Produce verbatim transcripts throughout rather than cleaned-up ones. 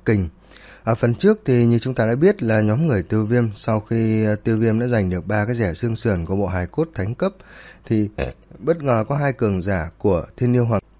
Kình. Ở phần trước thì như chúng ta đã biết là nhóm người Tiêu Viêm sau khi Tiêu Viêm đã giành được ba cái rẻ xương sườn của bộ hài cốt thánh cấp thì bất ngờ có hai cường giả của Thiên Yêu Hoàng.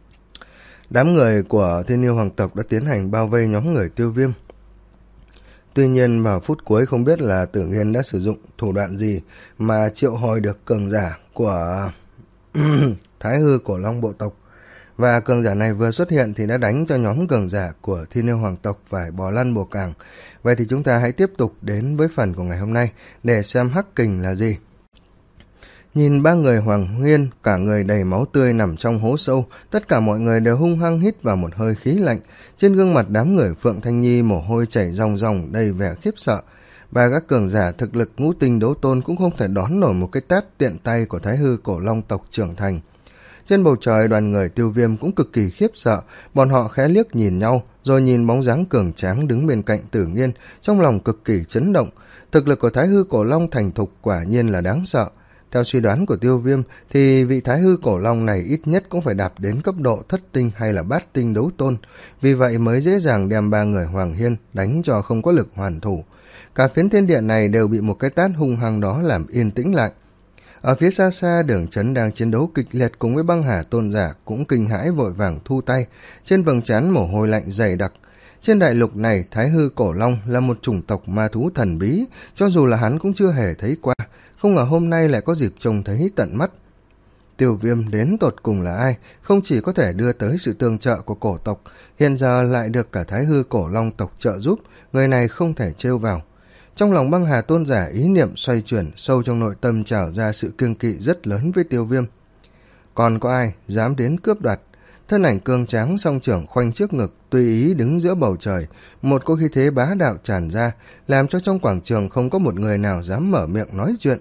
Đám người của Thiên Yêu Hoàng tộc đã tiến hành bao vây nhóm người Tiêu Viêm. Tuy nhiên vào phút cuối không biết là Tử Nghiên đã sử dụng thủ đoạn gì mà triệu hồi được cường giả của Thái Hư Cổ Long bộ tộc. Và cường giả này vừa xuất hiện thì đã đánh cho nhóm cường giả của Thiên Yêu Hoàng tộc phải bò lăn bò càng. Vậy thì chúng ta hãy tiếp tục đến với phần của ngày hôm nay để xem Hắc Kình là gì. Nhìn ba người Hoàng Huyên, cả người đầy máu tươi nằm trong hố sâu, tất cả mọi người đều hung hăng hít vào một hơi khí lạnh. Trên gương mặt đám người Phượng Thanh Nhi mồ hôi chảy ròng ròng đầy vẻ khiếp sợ. Và các cường giả thực lực ngũ tinh đấu tôn cũng không thể đón nổi một cái tát tiện tay của Thái Hư Cổ Long tộc trưởng thành. Trên bầu trời đoàn người Tiêu Viêm cũng cực kỳ khiếp sợ, bọn họ khẽ liếc nhìn nhau, rồi nhìn bóng dáng cường tráng đứng bên cạnh Tử Nghiên, trong lòng cực kỳ chấn động. Thực lực của Thái Hư Cổ Long thành thục quả nhiên là đáng sợ. Theo suy đoán của Tiêu Viêm thì vị Thái Hư Cổ Long này ít nhất cũng phải đạt đến cấp độ thất tinh hay là bát tinh đấu tôn, vì vậy mới dễ dàng đem ba người Hoàng Hiên đánh cho không có lực hoàn thủ. Cả phiến thiên địa này đều bị một cái tát hung hăng đó làm yên tĩnh lại. Ở phía xa xa, Đường Chấn đang chiến đấu kịch liệt cùng với Băng Hà tôn giả cũng kinh hãi vội vàng thu tay, trên vầng trán mồ hôi lạnh dày đặc. Trên đại lục này, Thái Hư Cổ Long là một chủng tộc ma thú thần bí, cho dù là hắn cũng chưa hề thấy qua, không ngờ hôm nay lại có dịp trông thấy tận mắt. Tiêu Viêm đến tột cùng là ai, không chỉ có thể đưa tới sự tương trợ của cổ tộc, hiện giờ lại được cả Thái Hư Cổ Long tộc trợ giúp, người này không thể trêu vào. Trong lòng Băng Hà tôn giả ý niệm xoay chuyển, sâu trong nội tâm trào ra sự kiêng kỵ rất lớn với Tiêu Viêm. Còn có ai dám đến cướp đoạt? Thân ảnh cương tráng song trưởng khoanh trước ngực, tùy ý đứng giữa bầu trời, một cỗ khí thế bá đạo tràn ra, làm cho trong quảng trường không có một người nào dám mở miệng nói chuyện.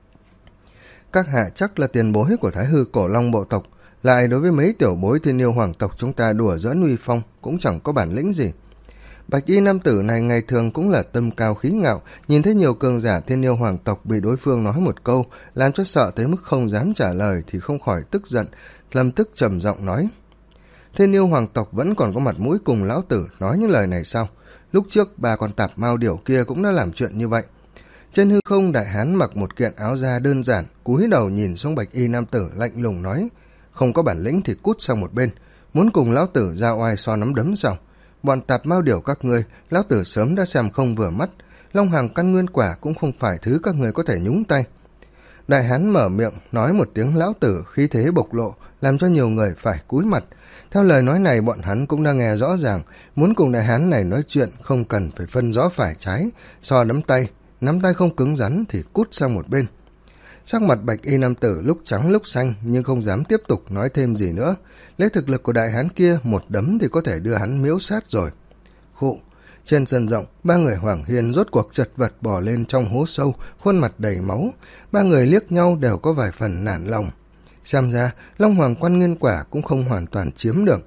Các hạ chắc là tiền bối của Thái Hư Cổ Long bộ tộc, lại đối với mấy tiểu bối Thiên Yêu Hoàng tộc chúng ta đùa giỡn uy phong cũng chẳng có bản lĩnh gì. Bạch y nam tử này ngày thường cũng là tâm cao khí ngạo, nhìn thấy nhiều cường giả Thiên Yêu Hoàng tộc bị đối phương nói một câu làm cho sợ tới mức không dám trả lời thì không khỏi tức giận, lập tức trầm giọng nói: Thiên Yêu Hoàng tộc vẫn còn có mặt mũi cùng lão tử nói những lời này sao? Lúc trước bà con tạp mao điểu kia cũng đã làm chuyện như vậy. Trên hư không, đại hán mặc một kiện áo da đơn giản, cúi đầu nhìn xuống bạch y nam tử lạnh lùng nói: không có bản lĩnh thì cút sang một bên, muốn cùng lão tử ra oai so nắm đấm sao? Bọn tạp mao điểu các ngươi, lão tử sớm đã xem không vừa mắt, long hàng căn nguyên quả cũng không phải thứ các ngươi có thể nhúng tay. Đại hán mở miệng nói một tiếng lão tử, khí thế bộc lộ, làm cho nhiều người phải cúi mặt. Theo lời nói này, bọn hắn cũng đang nghe rõ ràng, muốn cùng đại hán này nói chuyện không cần phải phân rõ phải trái, so nắm tay, nắm tay không cứng rắn thì cút sang một bên. Sắc mặt bạch y nam tử lúc trắng lúc xanh, nhưng không dám tiếp tục nói thêm gì nữa. Lấy thực lực của đại hán kia, một đấm thì có thể đưa hắn miếu sát rồi. Khụ. Trên sân rộng, ba người Hoàng Hiên rốt cuộc chật vật bò lên trong hố sâu, khuôn mặt đầy máu. Ba người liếc nhau đều có vài phần nản lòng. Xem ra, Long Hoàng Quan Nguyên Quả cũng không hoàn toàn chiếm được.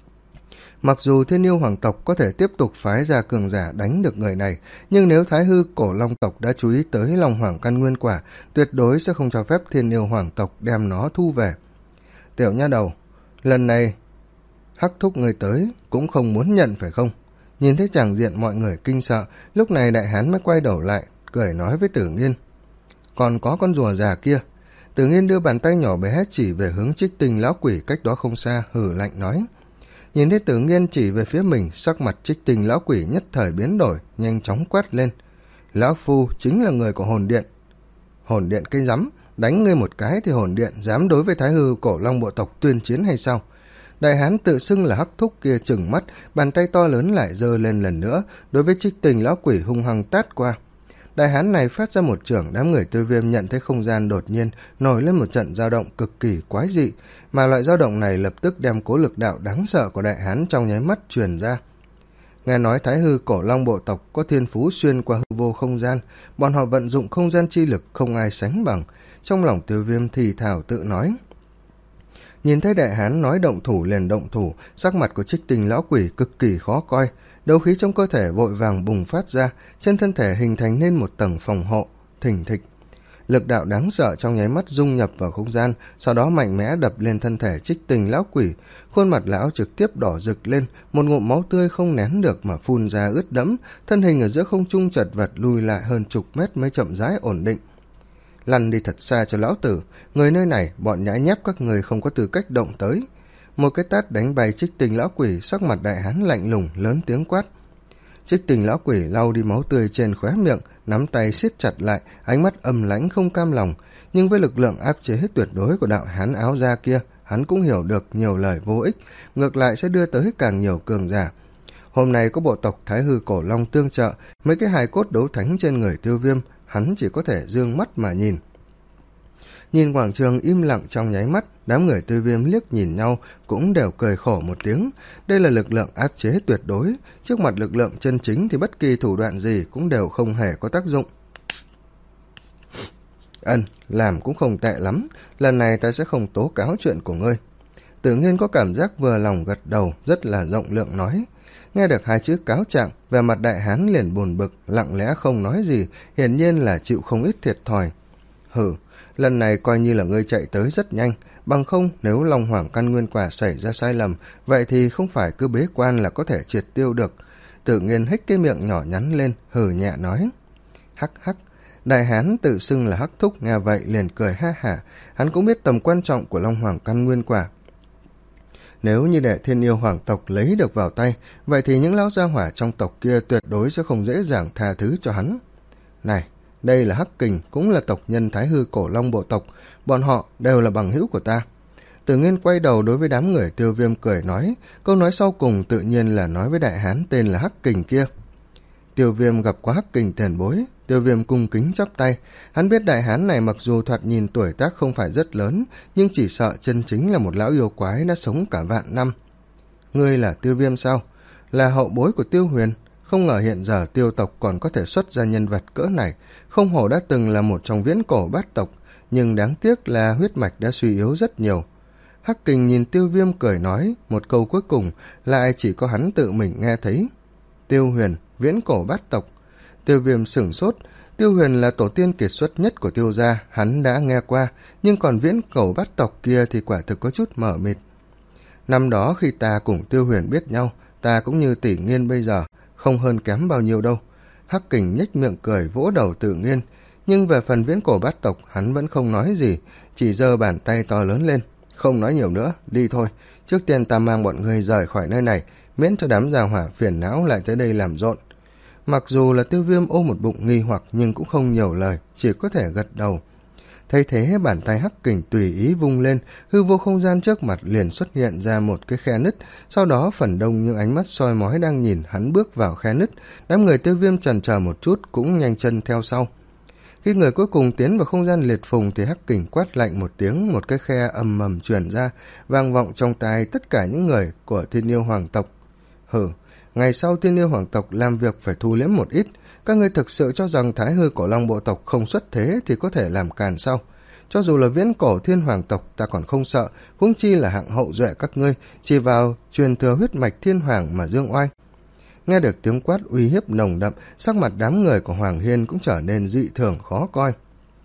Mặc dù Thiên Yêu Hoàng tộc có thể tiếp tục phái ra cường giả đánh được người này, nhưng nếu Thái Hư Cổ Long tộc đã chú ý tới Long Hoàng Căn Nguyên Quả, tuyệt đối sẽ không cho phép Thiên Yêu Hoàng tộc đem nó thu về. Tiểu nha đầu, lần này hắc thúc người tới cũng không muốn nhận phải không? Nhìn thấy tràng diện mọi người kinh sợ, lúc này đại hán mới quay đầu lại, cười nói với Tử Nghiên: còn có con rùa già kia. Tử Nghiên đưa bàn tay nhỏ bé chỉ về hướng Trích Tinh lão quỷ cách đó không xa, hừ lạnh nói. Nhìn thấy Tử Nghiên chỉ về phía mình, sắc mặt Trích Tinh lão quỷ nhất thời biến đổi, nhanh chóng quát lên: lão phu chính là người của hồn điện. Hồn điện cây rắm, đánh ngươi một cái thì hồn điện dám đối với Thái Hư Cổ Long bộ tộc tuyên chiến hay sao? Đại hán tự xưng là hắc thúc kia trừng mắt, bàn tay to lớn lại giơ lên lần nữa, đối với Trích Tinh lão quỷ hung hăng tát qua. Đại hán này phát ra một chưởng, đám người Tiêu Viêm nhận thấy không gian đột nhiên nổi lên một trận dao động cực kỳ quái dị, mà loại dao động này lập tức đem cố lực đạo đáng sợ của đại hán trong nháy mắt truyền ra. Nghe nói Thái Hư Cổ Long bộ tộc có thiên phú xuyên qua hư vô không gian, bọn họ vận dụng không gian chi lực không ai sánh bằng. Trong lòng Tiêu Viêm thì thào tự nói. Nhìn thấy đại hán nói động thủ liền động thủ, sắc mặt của Trích Tinh lão quỷ cực kỳ khó coi, đấu khí trong cơ thể vội vàng bùng phát ra, trên thân thể hình thành nên một tầng phòng hộ, thình thịch. lực đạo đáng sợ trong nháy mắt dung nhập vào không gian, sau đó mạnh mẽ đập lên thân thể Trích Tình lão quỷ. Khuôn mặt lão trực tiếp đỏ rực lên, một ngụm máu tươi không nén được mà phun ra ướt đẫm, thân hình ở giữa không trung chật vật lùi lại hơn chục mét mới chậm rãi ổn định. Lăn đi thật xa cho lão tử, người nơi này bọn nhãi nhép các người không có tư cách động tới. Một cái tát đánh bay Trích Tình lão quỷ, sắc mặt đại hán lạnh lùng lớn tiếng quát. Trích Tình lão quỷ lau đi máu tươi trên khóe miệng, nắm tay siết chặt lại, ánh mắt âm lãnh không cam lòng. Nhưng với lực lượng áp chế tuyệt đối của đạo hán áo da kia, hắn cũng hiểu được nhiều lời vô ích, ngược lại sẽ đưa tới càng nhiều cường giả. Hôm nay có bộ tộc Thái Hư Cổ Long tương trợ, mấy cái hài cốt đấu thánh trên người Tiêu Viêm, hắn chỉ có thể dương mắt mà nhìn. Nhìn quảng trường im lặng trong nháy mắt, đám người Tiêu Viêm liếc nhìn nhau cũng đều cười khổ một tiếng. Đây là lực lượng áp chế tuyệt đối, trước mặt lực lượng chân chính thì bất kỳ thủ đoạn gì cũng đều không hề có tác dụng. Ân, làm cũng không tệ lắm, lần này ta sẽ không tố cáo chuyện của ngươi. Tự nhiên có cảm giác vừa lòng gật đầu, rất là rộng lượng nói. Nghe được hai chữ cáo trạng, về mặt đại hán liền buồn bực, lặng lẽ không nói gì, hiển nhiên là chịu không ít thiệt thòi. Hừ, lần này coi như là ngươi chạy tới rất nhanh, bằng không nếu Long Hoàng căn nguyên quả xảy ra sai lầm, vậy thì không phải cứ bế quan là có thể triệt tiêu được. Tự nhiên hích cái miệng nhỏ nhắn lên, hừ nhẹ nói. Hắc hắc, đại hán tự xưng là Hắc Thúc nghe vậy liền cười ha hả, hắn cũng biết tầm quan trọng của Long Hoàng căn nguyên quả. Nếu như để Thiên Yêu Hoàng tộc lấy được vào tay, vậy thì những lão gia hỏa trong tộc kia tuyệt đối sẽ không dễ dàng tha thứ cho hắn. Này, đây là Hắc Kình, cũng là tộc nhân Thái Hư Cổ Long bộ tộc, bọn họ đều là bằng hữu của ta. Tử Nghiên quay đầu đối với đám người Tiêu Viêm cười nói, câu nói sau cùng tự nhiên là nói với đại hán tên là Hắc Kình kia. Tiêu Viêm gặp quá Hắc Kình tiền bối, Tiêu Viêm cung kính chắp tay, hắn biết đại hán này mặc dù thoạt nhìn tuổi tác không phải rất lớn, nhưng chỉ sợ chân chính là một lão yêu quái đã sống cả vạn năm. Ngươi là Tiêu Viêm sao? Là hậu bối của Tiêu Huyền, không ngờ hiện giờ Tiêu tộc còn có thể xuất ra nhân vật cỡ này, không hổ đã từng là một trong viễn cổ bát tộc, nhưng đáng tiếc là huyết mạch đã suy yếu rất nhiều. Hắc Kình nhìn Tiêu Viêm cười nói, một câu cuối cùng lại chỉ có hắn tự mình nghe thấy. Tiêu Huyền, viễn cổ bát tộc. Tiêu Viêm sửng sốt, Tiêu Huyền là tổ tiên kiệt xuất nhất của Tiêu gia, hắn đã nghe qua, nhưng còn viễn cổ bát tộc kia thì quả thực có chút mờ mịt. Năm đó khi ta cùng Tiêu Huyền biết nhau, ta cũng như Tỷ Nghiên bây giờ, không hơn kém bao nhiêu đâu. Hắc Kình nhếch miệng cười vỗ đầu Tự Nghiên, nhưng về phần viễn cổ bát tộc hắn vẫn không nói gì, chỉ giơ bàn tay to lớn lên. Không nói nhiều nữa, đi thôi, trước tiên ta mang bọn ngươi rời khỏi nơi này, miễn cho đám già hỏa phiền não lại tới đây làm rộn. Mặc dù là Tiêu Viêm ôm một bụng nghi hoặc nhưng cũng không nhiều lời, chỉ có thể gật đầu. Thấy thế bàn tay Hắc Kình tùy ý vung lên, hư vô không gian trước mặt liền xuất hiện ra một cái khe nứt, sau đó phần đông những ánh mắt soi mói đang nhìn hắn bước vào khe nứt, đám người Tiêu Viêm chần chờ một chút cũng nhanh chân theo sau. Khi người cuối cùng tiến vào không gian liệt phùng thì Hắc Kình quát lạnh một tiếng, một cái khe ầm ầm truyền ra, vang vọng trong tai tất cả những người của Thiên Yêu Hoàng tộc. Hừ, ngày sau Thiên Yêu Hoàng tộc làm việc phải thu liễm một ít, các ngươi thực sự cho rằng Thái Hư Cổ Long bộ tộc không xuất thế thì có thể làm càn sao? Cho dù là viễn cổ Thiên Hoàng tộc ta còn không sợ, huống chi là hạng hậu duệ các ngươi, chỉ vào truyền thừa huyết mạch Thiên Hoàng mà dương oai. Nghe được tiếng quát uy hiếp nồng đậm, sắc mặt đám người của Hoàng Hiên cũng trở nên dị thường khó coi.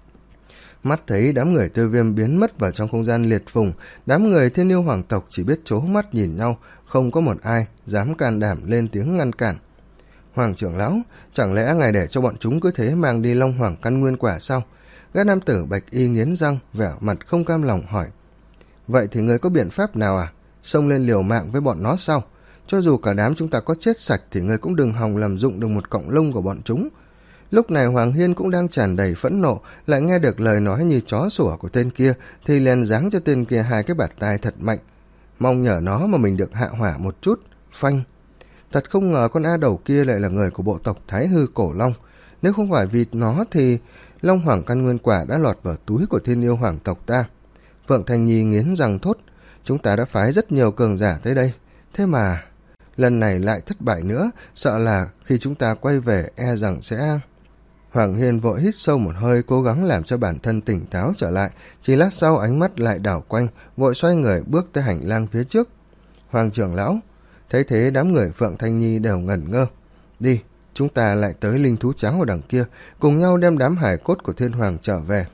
Mắt thấy đám người Tiêu Viêm biến mất vào trong không gian liệt phùng, đám người Thiên Yêu Hoàng tộc chỉ biết trố mắt nhìn nhau, không có một ai dám can đảm lên tiếng ngăn cản. Hoàng trưởng lão, chẳng lẽ ngài để cho bọn chúng cứ thế mang đi Long Hoàng căn nguyên quả sao? Gã nam tử bạch y nghiến răng, vẻ mặt không cam lòng hỏi. Vậy thì ngươi có biện pháp nào à? Xông lên liều mạng với bọn nó sao? Cho dù cả đám chúng ta có chết sạch thì ngươi cũng đừng hòng làm dụng được một cọng lông của bọn chúng. Lúc này Hoàng Hiên cũng đang tràn đầy phẫn nộ, lại nghe được lời nói như chó sủa của tên kia, thì liền giáng cho tên kia hai cái bạt tai thật mạnh. Mong nhờ nó mà mình được hạ hỏa một chút. Phanh! Thật không ngờ con A đầu kia lại là người của bộ tộc Thái Hư Cổ Long. Nếu không phải vì nó thì Long Hoàng căn nguyên quả đã lọt vào túi của Thiên Yêu Hoàng tộc ta. Phượng Thanh Nhi nghiến răng thốt, chúng ta đã phái rất nhiều cường giả tới đây, thế mà lần này lại thất bại nữa, sợ là khi chúng ta quay về e rằng sẽ... Hoàng Hiên vội hít sâu một hơi, cố gắng làm cho bản thân tỉnh táo trở lại, chỉ lát sau ánh mắt lại đảo quanh, vội xoay người bước tới hành lang phía trước. Hoàng trưởng lão, thấy thế đám người Phượng Thanh Nhi đều ngẩn ngơ. Đi, chúng ta lại tới linh thú trắng ở đằng kia, cùng nhau đem đám hải cốt của Thiên Hoàng trở về.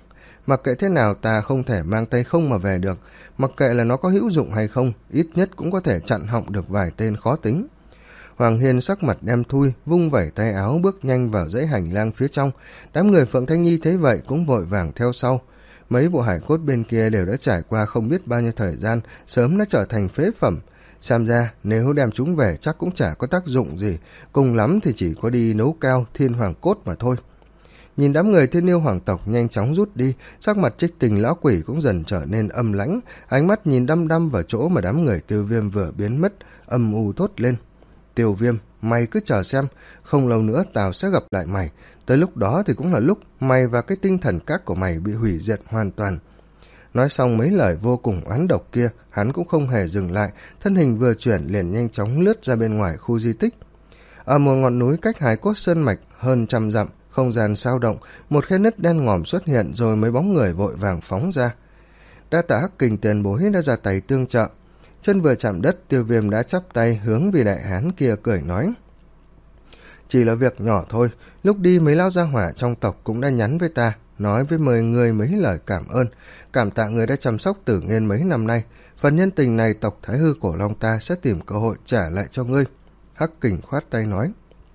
Mặc kệ thế nào ta không thể mang tay không mà về được, mặc kệ là nó có hữu dụng hay không, ít nhất cũng có thể chặn họng được vài tên khó tính. Hoàng Hiên sắc mặt đen thui, vung vẩy tay áo bước nhanh vào dãy hành lang phía trong. Đám người Phượng Thanh Nhi thấy vậy cũng vội vàng theo sau. Mấy bộ hải cốt bên kia đều đã trải qua không biết bao nhiêu thời gian, sớm đã trở thành phế phẩm. Xem ra nếu đem chúng về chắc cũng chả có tác dụng gì, cùng lắm thì chỉ có đi nấu cao thiên hoàng cốt mà thôi. Nhìn đám người Thiên Yêu hoàng tộc nhanh chóng rút đi, sắc mặt Trích Tình lão quỷ cũng dần trở nên âm lãnh, ánh mắt nhìn đăm đăm vào chỗ mà đám người Tiêu Viêm vừa biến mất, âm u thốt lên. Tiêu Viêm, mày cứ chờ xem, không lâu nữa tao sẽ gặp lại mày, tới lúc đó thì cũng là lúc mày và cái tinh thần các của mày bị hủy diệt hoàn toàn. Nói xong mấy lời vô cùng oán độc kia, hắn cũng không hề dừng lại, thân hình vừa chuyển liền nhanh chóng lướt ra bên ngoài khu di tích. Ở một ngọn núi cách Hải Cốt Sơn Mạch hơn trăm dặm, không gian sao động, một khe nứt đen ngòm xuất hiện rồi mấy bóng người vội vàng phóng ra. Đa tạ Hắc Kình tiền bối đã ra tay tương trợ. Chân vừa chạm đất, Tiêu Viêm đã chắp tay hướng về đại hán kia cười nói. Chỉ là việc nhỏ thôi, lúc đi mấy lão gia hỏa trong tộc cũng đã nhắn với ta, nói với mời người mấy lời cảm ơn, cảm tạ người đã chăm sóc Tử Nghiên mấy năm nay, phần nhân tình này tộc Thái Hư Cổ Long ta sẽ tìm cơ hội trả lại cho ngươi. Hắc Kình khoát tay nói.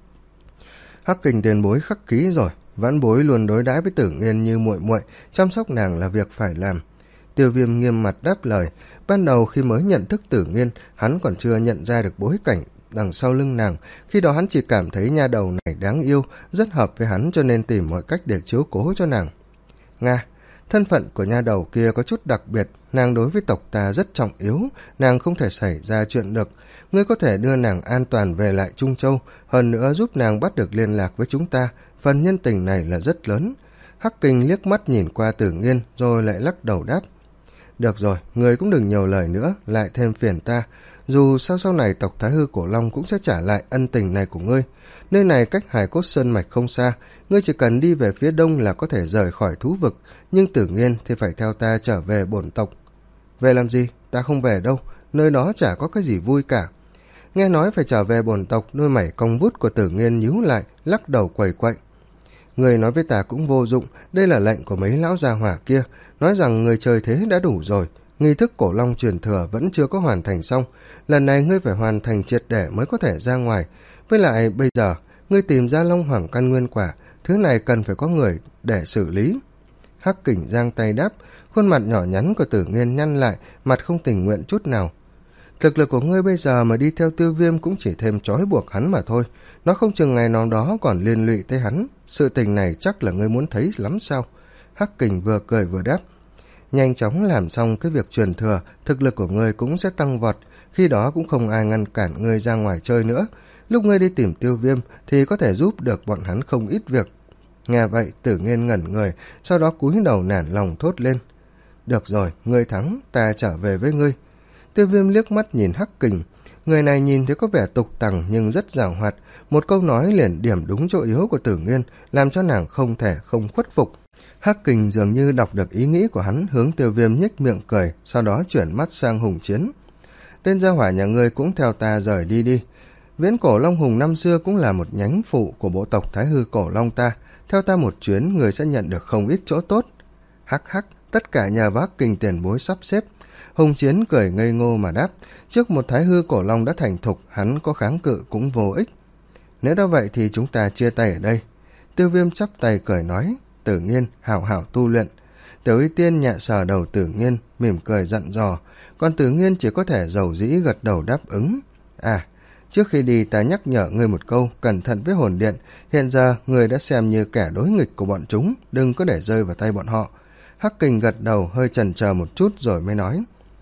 Hắc Kình tiền bối khắc ký rồi, vãn bối luôn đối đãi với Tử Nghiên như muội muội, chăm sóc nàng là việc phải làm. Tiêu Viêm nghiêm mặt đáp lời. Ban đầu khi mới nhận thức Tử Nghiên, hắn còn chưa nhận ra được bối cảnh đằng sau lưng nàng, khi đó hắn chỉ cảm thấy nha đầu này đáng yêu, rất hợp với hắn cho nên tìm mọi cách để chiếu cố cho nàng. Nga, thân phận của nha đầu kia có chút đặc biệt, nàng đối với tộc ta rất trọng yếu, nàng không thể xảy ra chuyện được. Ngươi có thể đưa nàng an toàn về lại Trung Châu, hơn nữa giúp nàng bắt được liên lạc với chúng ta, phần nhân tình này là rất lớn. Hắc Kình liếc mắt nhìn qua Tử Nghiên rồi lại lắc đầu đáp. Được rồi, người cũng đừng nhiều lời nữa, lại thêm phiền ta. Dù sao sau này tộc Thái Hư Cổ Long cũng sẽ trả lại ân tình này của ngươi. Nơi này cách Hải Cốt Sơn Mạch không xa, ngươi chỉ cần đi về phía đông là có thể rời khỏi thú vực, nhưng Tử Nghiên thì phải theo ta trở về bổn tộc. Về làm gì? Ta không về đâu, nơi đó chả có cái gì vui cả. Nghe nói phải trở về bổn tộc, đôi mày cong vút của Tử Nghiên nhíu lại, lắc đầu quẩy quậy. Người nói với ta cũng vô dụng, đây là lệnh của mấy lão gia hỏa kia, nói rằng người trời thế đã đủ rồi, nghi thức cổ long truyền thừa vẫn chưa có hoàn thành xong, lần này ngươi phải hoàn thành triệt để mới có thể ra ngoài, với lại bây giờ ngươi tìm ra Long Hoàng căn nguyên quả, thứ này cần phải có người để xử lý. Hắc Kình giang tay đáp, khuôn mặt nhỏ nhắn của Tử Nghiên nhăn lại, mặt không tình nguyện chút nào. Thực lực của ngươi bây giờ mà đi theo Tiêu Viêm cũng chỉ thêm trói buộc hắn mà thôi, nó không chừng ngày nào đó còn liên lụy tới hắn, sự tình này chắc là ngươi muốn thấy lắm sao? Hắc Kình vừa cười vừa đáp. Nhanh chóng làm xong cái việc truyền thừa, thực lực của ngươi cũng sẽ tăng vọt, khi đó cũng không ai ngăn cản ngươi ra ngoài chơi nữa. Lúc ngươi đi tìm Tiêu Viêm thì có thể giúp được bọn hắn không ít việc. Nghe vậy Tử Nghiên ngẩn người, sau đó cúi đầu nản lòng thốt lên. Được rồi, ngươi thắng, ta trở về với ngươi. Tiêu Viêm liếc mắt nhìn Hắc Kình, người này nhìn thấy có vẻ tục tằng nhưng rất giàu hoạt, một câu nói liền điểm đúng chỗ yếu của Tử Nghiên, làm cho nàng không thể không khuất phục. Hắc Kình dường như đọc được ý nghĩ của hắn, hướng Tiêu Viêm nhếch miệng cười, sau đó chuyển mắt sang Hùng Chiến. Tên gia hỏa nhà ngươi cũng theo ta rời đi đi. Viễn Cổ Long Hùng năm xưa cũng là một nhánh phụ của bộ tộc Thái Hư Cổ Long ta, theo ta một chuyến người sẽ nhận được không ít chỗ tốt. Hắc hắc, tất cả nhờ vào Hắc Kình tiền bối sắp xếp. Hùng Chiến cười ngây ngô mà đáp, trước một Thái Hư Cổ Long đã thành thục, hắn có kháng cự cũng vô ích. Nếu đã vậy thì chúng ta chia tay ở đây. Tiêu Viêm chắp tay cười nói, Tử Nghiên hảo hảo tu luyện. Tiểu Y Tiên nhẹ sờ đầu Tử Nghiên, mỉm cười dặn dò, còn Tử Nghiên chỉ có thể dầu dĩ gật đầu đáp ứng. À, trước khi đi ta nhắc nhở ngươi một câu, cẩn thận với hồn điện, hiện giờ ngươi đã xem như kẻ đối nghịch của bọn chúng, đừng có để rơi vào tay bọn họ. Hắc Kình gật đầu hơi chần chờ một chút rồi mới nói,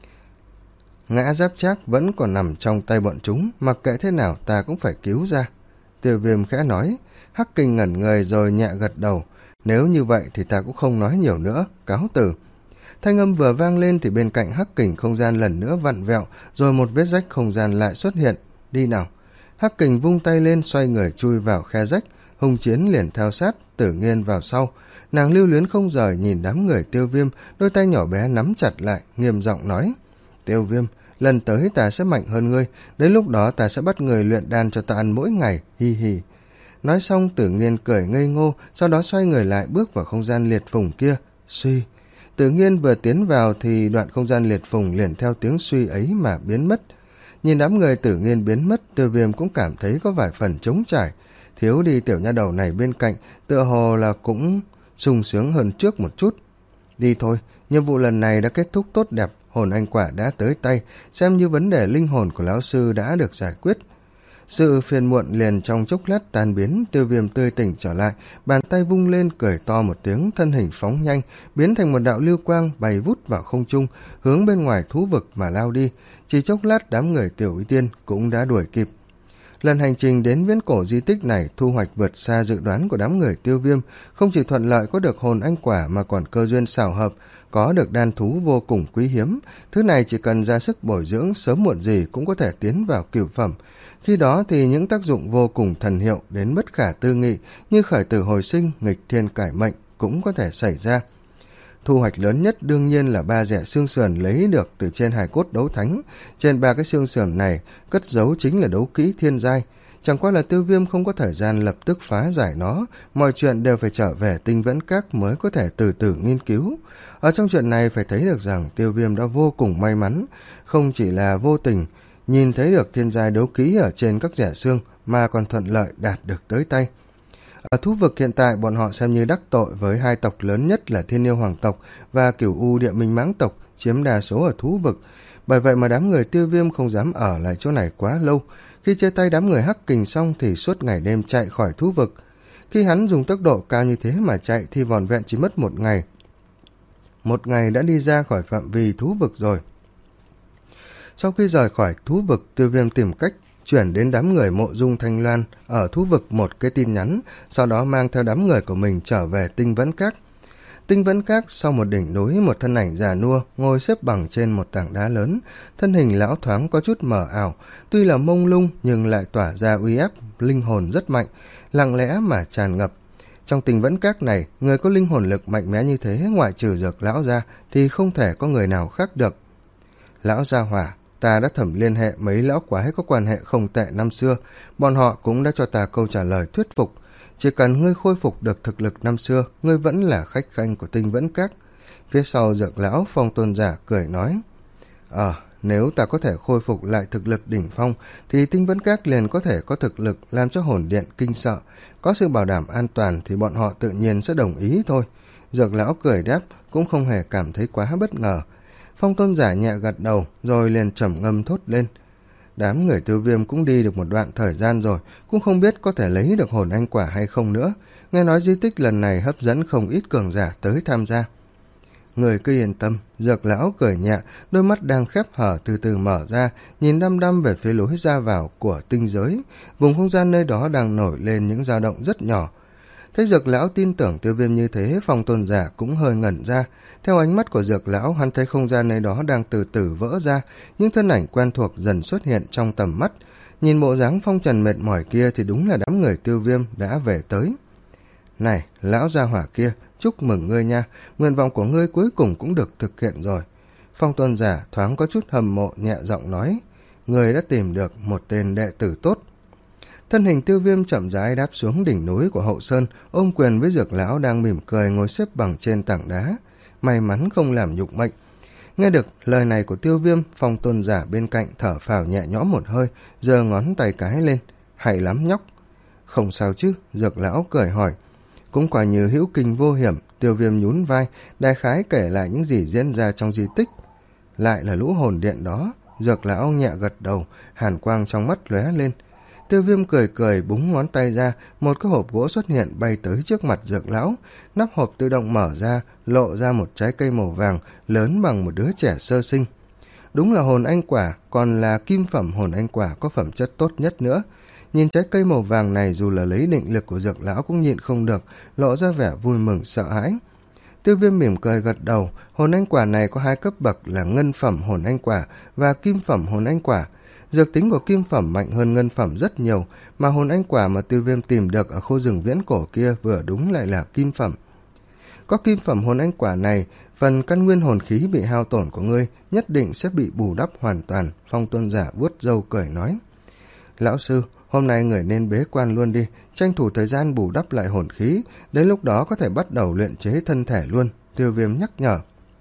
Ngã Giáp Trác vẫn còn nằm trong tay bọn chúng, mặc kệ thế nào ta cũng phải cứu ra. Tiêu Viêm khẽ nói. Hắc Kình ngẩn người rồi nhẹ gật đầu, nếu như vậy thì ta cũng không nói nhiều nữa, cáo từ. Thanh âm vừa vang lên thì bên cạnh Hắc Kình không gian lần nữa vặn vẹo, rồi một vết rách không gian lại xuất hiện. Đi nào. Hắc Kình vung tay lên xoay người chui vào khe rách, Hùng Chiến liền theo sát, Tử Nghiên vào sau. Nàng lưu luyến không rời nhìn đám người Tiêu Viêm, đôi tay nhỏ bé nắm chặt lại, nghiêm giọng nói, Tiêu Viêm, lần tới ta sẽ mạnh hơn ngươi, đến lúc đó ta sẽ bắt người luyện đan cho ta ăn mỗi ngày, hi hi. Nói xong Tử Nghiên cười ngây ngô, sau đó xoay người lại bước vào không gian liệt phùng kia. Suy, Tử Nghiên vừa tiến vào thì đoạn không gian liệt phùng liền theo tiếng suy ấy mà biến mất. Nhìn đám người Tử Nghiên biến mất, Tiêu Viêm cũng cảm thấy có vài phần trống trải. Thiếu đi tiểu nha đầu này bên cạnh, tựa hồ là cũng sung sướng hơn trước một chút. Đi thôi, nhiệm vụ lần này đã kết thúc tốt đẹp, hồn anh quả đã tới tay, xem như vấn đề linh hồn của lão sư đã được giải quyết. Sự phiền muộn liền trong chốc lát tan biến, Tiêu Viêm tươi tỉnh trở lại, bàn tay vung lên cười to một tiếng, thân hình phóng nhanh, biến thành một đạo lưu quang bay vút vào không trung, hướng bên ngoài thú vực mà lao đi. Chỉ chốc lát đám người Tiểu Y Tiên cũng đã đuổi kịp. Lần hành trình đến viễn cổ di tích này thu hoạch vượt xa dự đoán của đám người Tiêu Viêm, không chỉ thuận lợi có được hồn anh quả mà còn cơ duyên xảo hợp, có được đan thú vô cùng quý hiếm. Thứ này chỉ cần ra sức bồi dưỡng, sớm muộn gì cũng có thể tiến vào cửu phẩm. Khi đó thì những tác dụng vô cùng thần hiệu đến bất khả tư nghị như khởi tử hồi sinh, nghịch thiên cải mệnh cũng có thể xảy ra. Thu hoạch lớn nhất đương nhiên là ba rẻ xương sườn lấy được từ trên hài cốt đấu thánh. Trên ba cái xương sườn này cất giấu chính là đấu kỹ thiên giai. Chẳng qua là Tiêu Viêm không có thời gian lập tức phá giải nó, mọi chuyện đều phải trở về Tinh Vẫn Các mới có thể từ từ nghiên cứu. Ở trong chuyện này phải thấy được rằng Tiêu Viêm đã vô cùng may mắn, không chỉ là vô tình nhìn thấy được thiên giai đấu kỹ ở trên các rẻ xương mà còn thuận lợi đạt được tới tay. Ở thú vực hiện tại bọn họ xem như đắc tội với hai tộc lớn nhất là Thiên Yêu Hoàng tộc và Cửu U Địa Minh Mãng tộc chiếm đa số ở thú vực. Bởi vậy mà đám người Tiêu Viêm không dám ở lại chỗ này quá lâu. Khi chia tay đám người Hắc Kình xong thì suốt ngày đêm chạy khỏi thú vực. Khi hắn dùng tốc độ cao như thế mà chạy thì vỏn vẹn chỉ mất một ngày. Một ngày đã đi ra khỏi phạm vi thú vực rồi. Sau khi rời khỏi thú vực, Tiêu Viêm tìm cách chuyển đến đám người Mộ Dung Thanh Loan ở thú vực một cái tin nhắn, sau đó mang theo đám người của mình trở về Tinh Vẫn Các. Tinh Vẫn Các sau một đỉnh núi, một thân ảnh già nua ngồi xếp bằng trên một tảng đá lớn, thân hình lão thoáng có chút mờ ảo, tuy là mông lung nhưng lại tỏa ra uy áp linh hồn rất mạnh, lặng lẽ mà tràn ngập. Trong Tinh Vẫn Các này, người có linh hồn lực mạnh mẽ như thế ngoại trừ Dược lão ra thì không thể có người nào khác được. Lão gia hỏa, ta đã thẩm liên hệ mấy lão quái có quan hệ không tệ năm xưa, bọn họ cũng đã cho ta câu trả lời thuyết phục. Chỉ cần ngươi khôi phục được thực lực năm xưa, ngươi vẫn là khách khanh của Tinh Vẫn Các. Phía sau Dược lão Phong Tôn giả cười nói, Ờ, nếu ta có thể khôi phục lại thực lực đỉnh phong, thì Tinh Vẫn Các liền có thể có thực lực làm cho hồn điện kinh sợ. Có sự bảo đảm an toàn thì bọn họ tự nhiên sẽ đồng ý thôi. Dược lão cười đáp, cũng không hề cảm thấy quá bất ngờ. Phong Tôn giả nhẹ gật đầu, rồi liền trầm ngâm thốt lên. Đám người Tiêu Viêm cũng đi được một đoạn thời gian rồi, cũng không biết có thể lấy được hồn anh quả hay không nữa. Nghe nói di tích lần này hấp dẫn không ít cường giả tới tham gia. Người cứ yên tâm, Dược lão cười nhẹ, đôi mắt đang khép hở từ từ mở ra, nhìn đăm đăm về phía lối ra vào của tinh giới. Vùng không gian nơi đó đang nổi lên những dao động rất nhỏ. Thấy Dược lão tin tưởng Tiêu Viêm như thế, Phong Tôn giả cũng hơi ngẩn ra. Theo ánh mắt của Dược lão, hắn thấy không gian nơi đó đang từ từ vỡ ra, những thân ảnh quen thuộc dần xuất hiện trong tầm mắt. Nhìn bộ dáng phong trần mệt mỏi kia thì đúng là đám người Tiêu Viêm đã về tới. Này, lão gia hỏa kia, chúc mừng ngươi nha, nguyện vọng của ngươi cuối cùng cũng được thực hiện rồi. Phong Tôn giả thoáng có chút hâm mộ nhẹ giọng nói, ngươi đã tìm được một tên đệ tử tốt. Thân hình Tiêu Viêm chậm rãi đáp xuống đỉnh núi của Hậu Sơn, ôm quyền với Dược lão đang mỉm cười ngồi xếp bằng trên tảng đá. May mắn không làm nhục mệnh. Nghe được lời này của Tiêu Viêm, Phong Tôn giả bên cạnh thở phào nhẹ nhõm một hơi, giơ ngón tay cái lên. Hay lắm nhóc. Không sao chứ, Dược lão cười hỏi. Cũng quả như hữu kinh vô hiểm, Tiêu Viêm nhún vai, đại khái kể lại những gì diễn ra trong di tích. Lại là lũ hồn điện đó. Dược lão nhẹ gật đầu, hàn quang trong mắt lóe lên. Tiêu Viêm cười cười búng ngón tay ra, một cái hộp gỗ xuất hiện bay tới trước mặt Dược lão. Nắp hộp tự động mở ra, lộ ra một trái cây màu vàng lớn bằng một đứa trẻ sơ sinh. Đúng là hồn anh quả, còn là kim phẩm hồn anh quả có phẩm chất tốt nhất nữa. Nhìn trái cây màu vàng này, dù là lấy định lực của Dược lão cũng nhịn không được, lộ ra vẻ vui mừng sợ hãi. Tiêu Viêm mỉm cười gật đầu, hồn anh quả này có hai cấp bậc là ngân phẩm hồn anh quả và kim phẩm hồn anh quả. Dược tính của kim phẩm mạnh hơn ngân phẩm rất nhiều, mà hồn anh quả mà Tiêu Viêm tìm được ở khu rừng viễn cổ kia vừa đúng lại là kim phẩm. Có kim phẩm hồn anh quả này, phần căn nguyên hồn khí bị hao tổn của ngươi nhất định sẽ bị bù đắp hoàn toàn. Phong Tôn giả vuốt râu cười nói, lão sư, hôm nay người nên bế quan luôn đi, tranh thủ thời gian bù đắp lại hồn khí, đến lúc đó có thể bắt đầu luyện chế thân thể luôn. Tiêu Viêm nhắc nhở.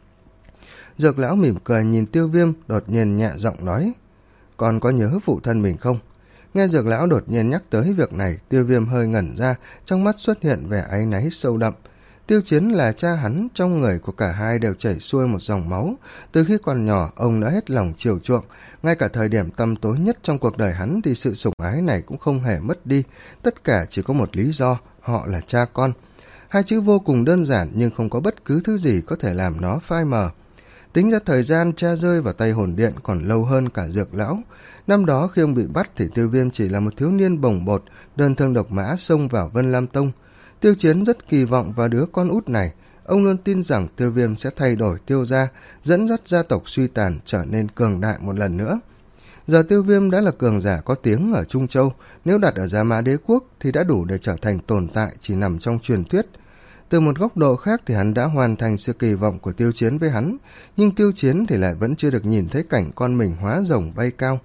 Dược lão mỉm cười nhìn Tiêu Viêm, đột nhiên nhẹ giọng nói, con có nhớ phụ thân mình không? Nghe Dược lão đột nhiên nhắc tới việc này, Tiêu Viêm hơi ngẩn ra, trong mắt xuất hiện vẻ áy náy sâu đậm. Tiêu Chiến là cha hắn, trong người của cả hai đều chảy xuôi một dòng máu. Từ khi còn nhỏ, ông đã hết lòng chiều chuộng. Ngay cả thời điểm tăm tối nhất trong cuộc đời hắn thì sự sủng ái này cũng không hề mất đi. Tất cả chỉ có một lý do, họ là cha con. Hai chữ vô cùng đơn giản nhưng không có bất cứ thứ gì có thể làm nó phai mờ. Tính ra thời gian cha rơi vào tay hồn điện còn lâu hơn cả Dược lão. Năm đó khi ông bị bắt thì Tiêu Viêm chỉ là một thiếu niên bồng bột, đơn thương độc mã xông vào Vân Lam Tông. Tiêu Chiến rất kỳ vọng vào đứa con út này. Ông luôn tin rằng Tiêu Viêm sẽ thay đổi Tiêu gia, dẫn dắt gia tộc suy tàn trở nên cường đại một lần nữa. Giờ Tiêu Viêm đã là cường giả có tiếng ở Trung Châu, nếu đặt ở Gia Mã Đế Quốc thì đã đủ để trở thành tồn tại chỉ nằm trong truyền thuyết. Từ một góc độ khác thì hắn đã hoàn thành sự kỳ vọng của Tiêu Chiến với hắn, nhưng Tiêu Chiến thì lại vẫn chưa được nhìn thấy cảnh con mình hóa rồng bay cao.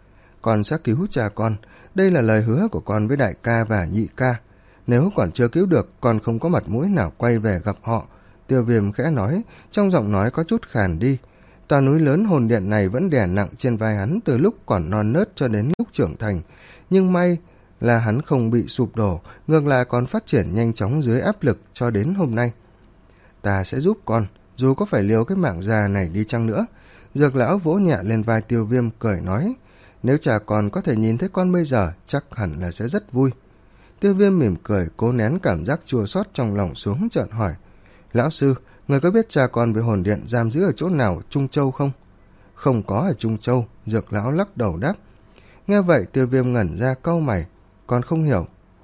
Con sẽ cứu cha con, đây là lời hứa của con với đại ca và nhị ca. Nếu còn chưa cứu được, con không có mặt mũi nào quay về gặp họ. Tiêu Viêm khẽ nói, trong giọng nói có chút khàn đi. Tòa núi lớn hồn điện này vẫn đè nặng trên vai hắn từ lúc còn non nớt cho đến lúc trưởng thành, nhưng may là hắn không bị sụp đổ, ngược lại còn phát triển nhanh chóng dưới áp lực cho đến hôm nay. Ta sẽ giúp con, dù có phải liều cái mạng già này đi chăng nữa. Dược lão vỗ nhẹ lên vai Tiêu Viêm cười nói, nếu cha con có thể nhìn thấy con bây giờ, chắc hẳn là sẽ rất vui. Tiêu Viêm mỉm cười, cố nén cảm giác chua xót trong lòng xuống, chợt hỏi, lão sư, người có biết cha con với hồn điện giam giữ ở chỗ nào Trung Châu không? Không có ở Trung Châu, Dược lão lắc đầu đáp. Nghe vậy Tiêu Viêm ngẩn ra cau mày, con không hiểu.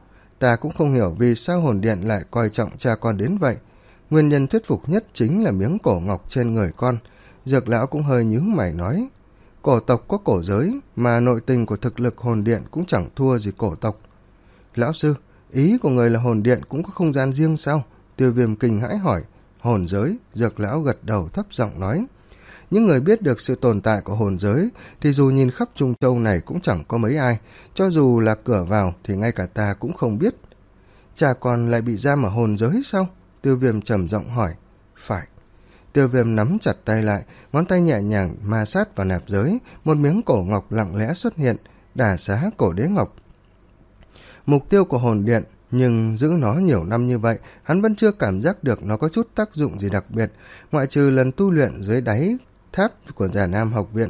Ta cũng không hiểu vì sao hồn điện lại coi trọng cha con đến vậy. Nguyên nhân thuyết phục nhất chính là miếng cổ ngọc trên người con. Dược lão cũng hơi nhíu mày nói, cổ tộc có cổ giới, mà nội tình của thực lực hồn điện cũng chẳng thua gì cổ tộc. Lão sư, ý của người là hồn điện cũng có không gian riêng sao? Tiêu Viêm kinh hãi hỏi. Hồn giới, Dược lão gật đầu thấp giọng nói, những người biết được sự tồn tại của hồn giới thì dù nhìn khắp Trung Châu này cũng chẳng có mấy ai, cho dù là cửa vào thì ngay cả ta cũng không biết. Cha con lại bị giam ở hồn giới sao? Tiêu Viêm trầm giọng hỏi. Phải. Tiêu Viêm nắm chặt tay lại, ngón tay nhẹ nhàng ma sát vào nạp giới, một miếng cổ ngọc lặng lẽ xuất hiện, đả xá cổ đế ngọc. Mục tiêu của hồn điện, nhưng giữ nó nhiều năm như vậy, hắn vẫn chưa cảm giác được nó có chút tác dụng gì đặc biệt, ngoại trừ lần tu luyện dưới đáy tháp của Già Nam học viện.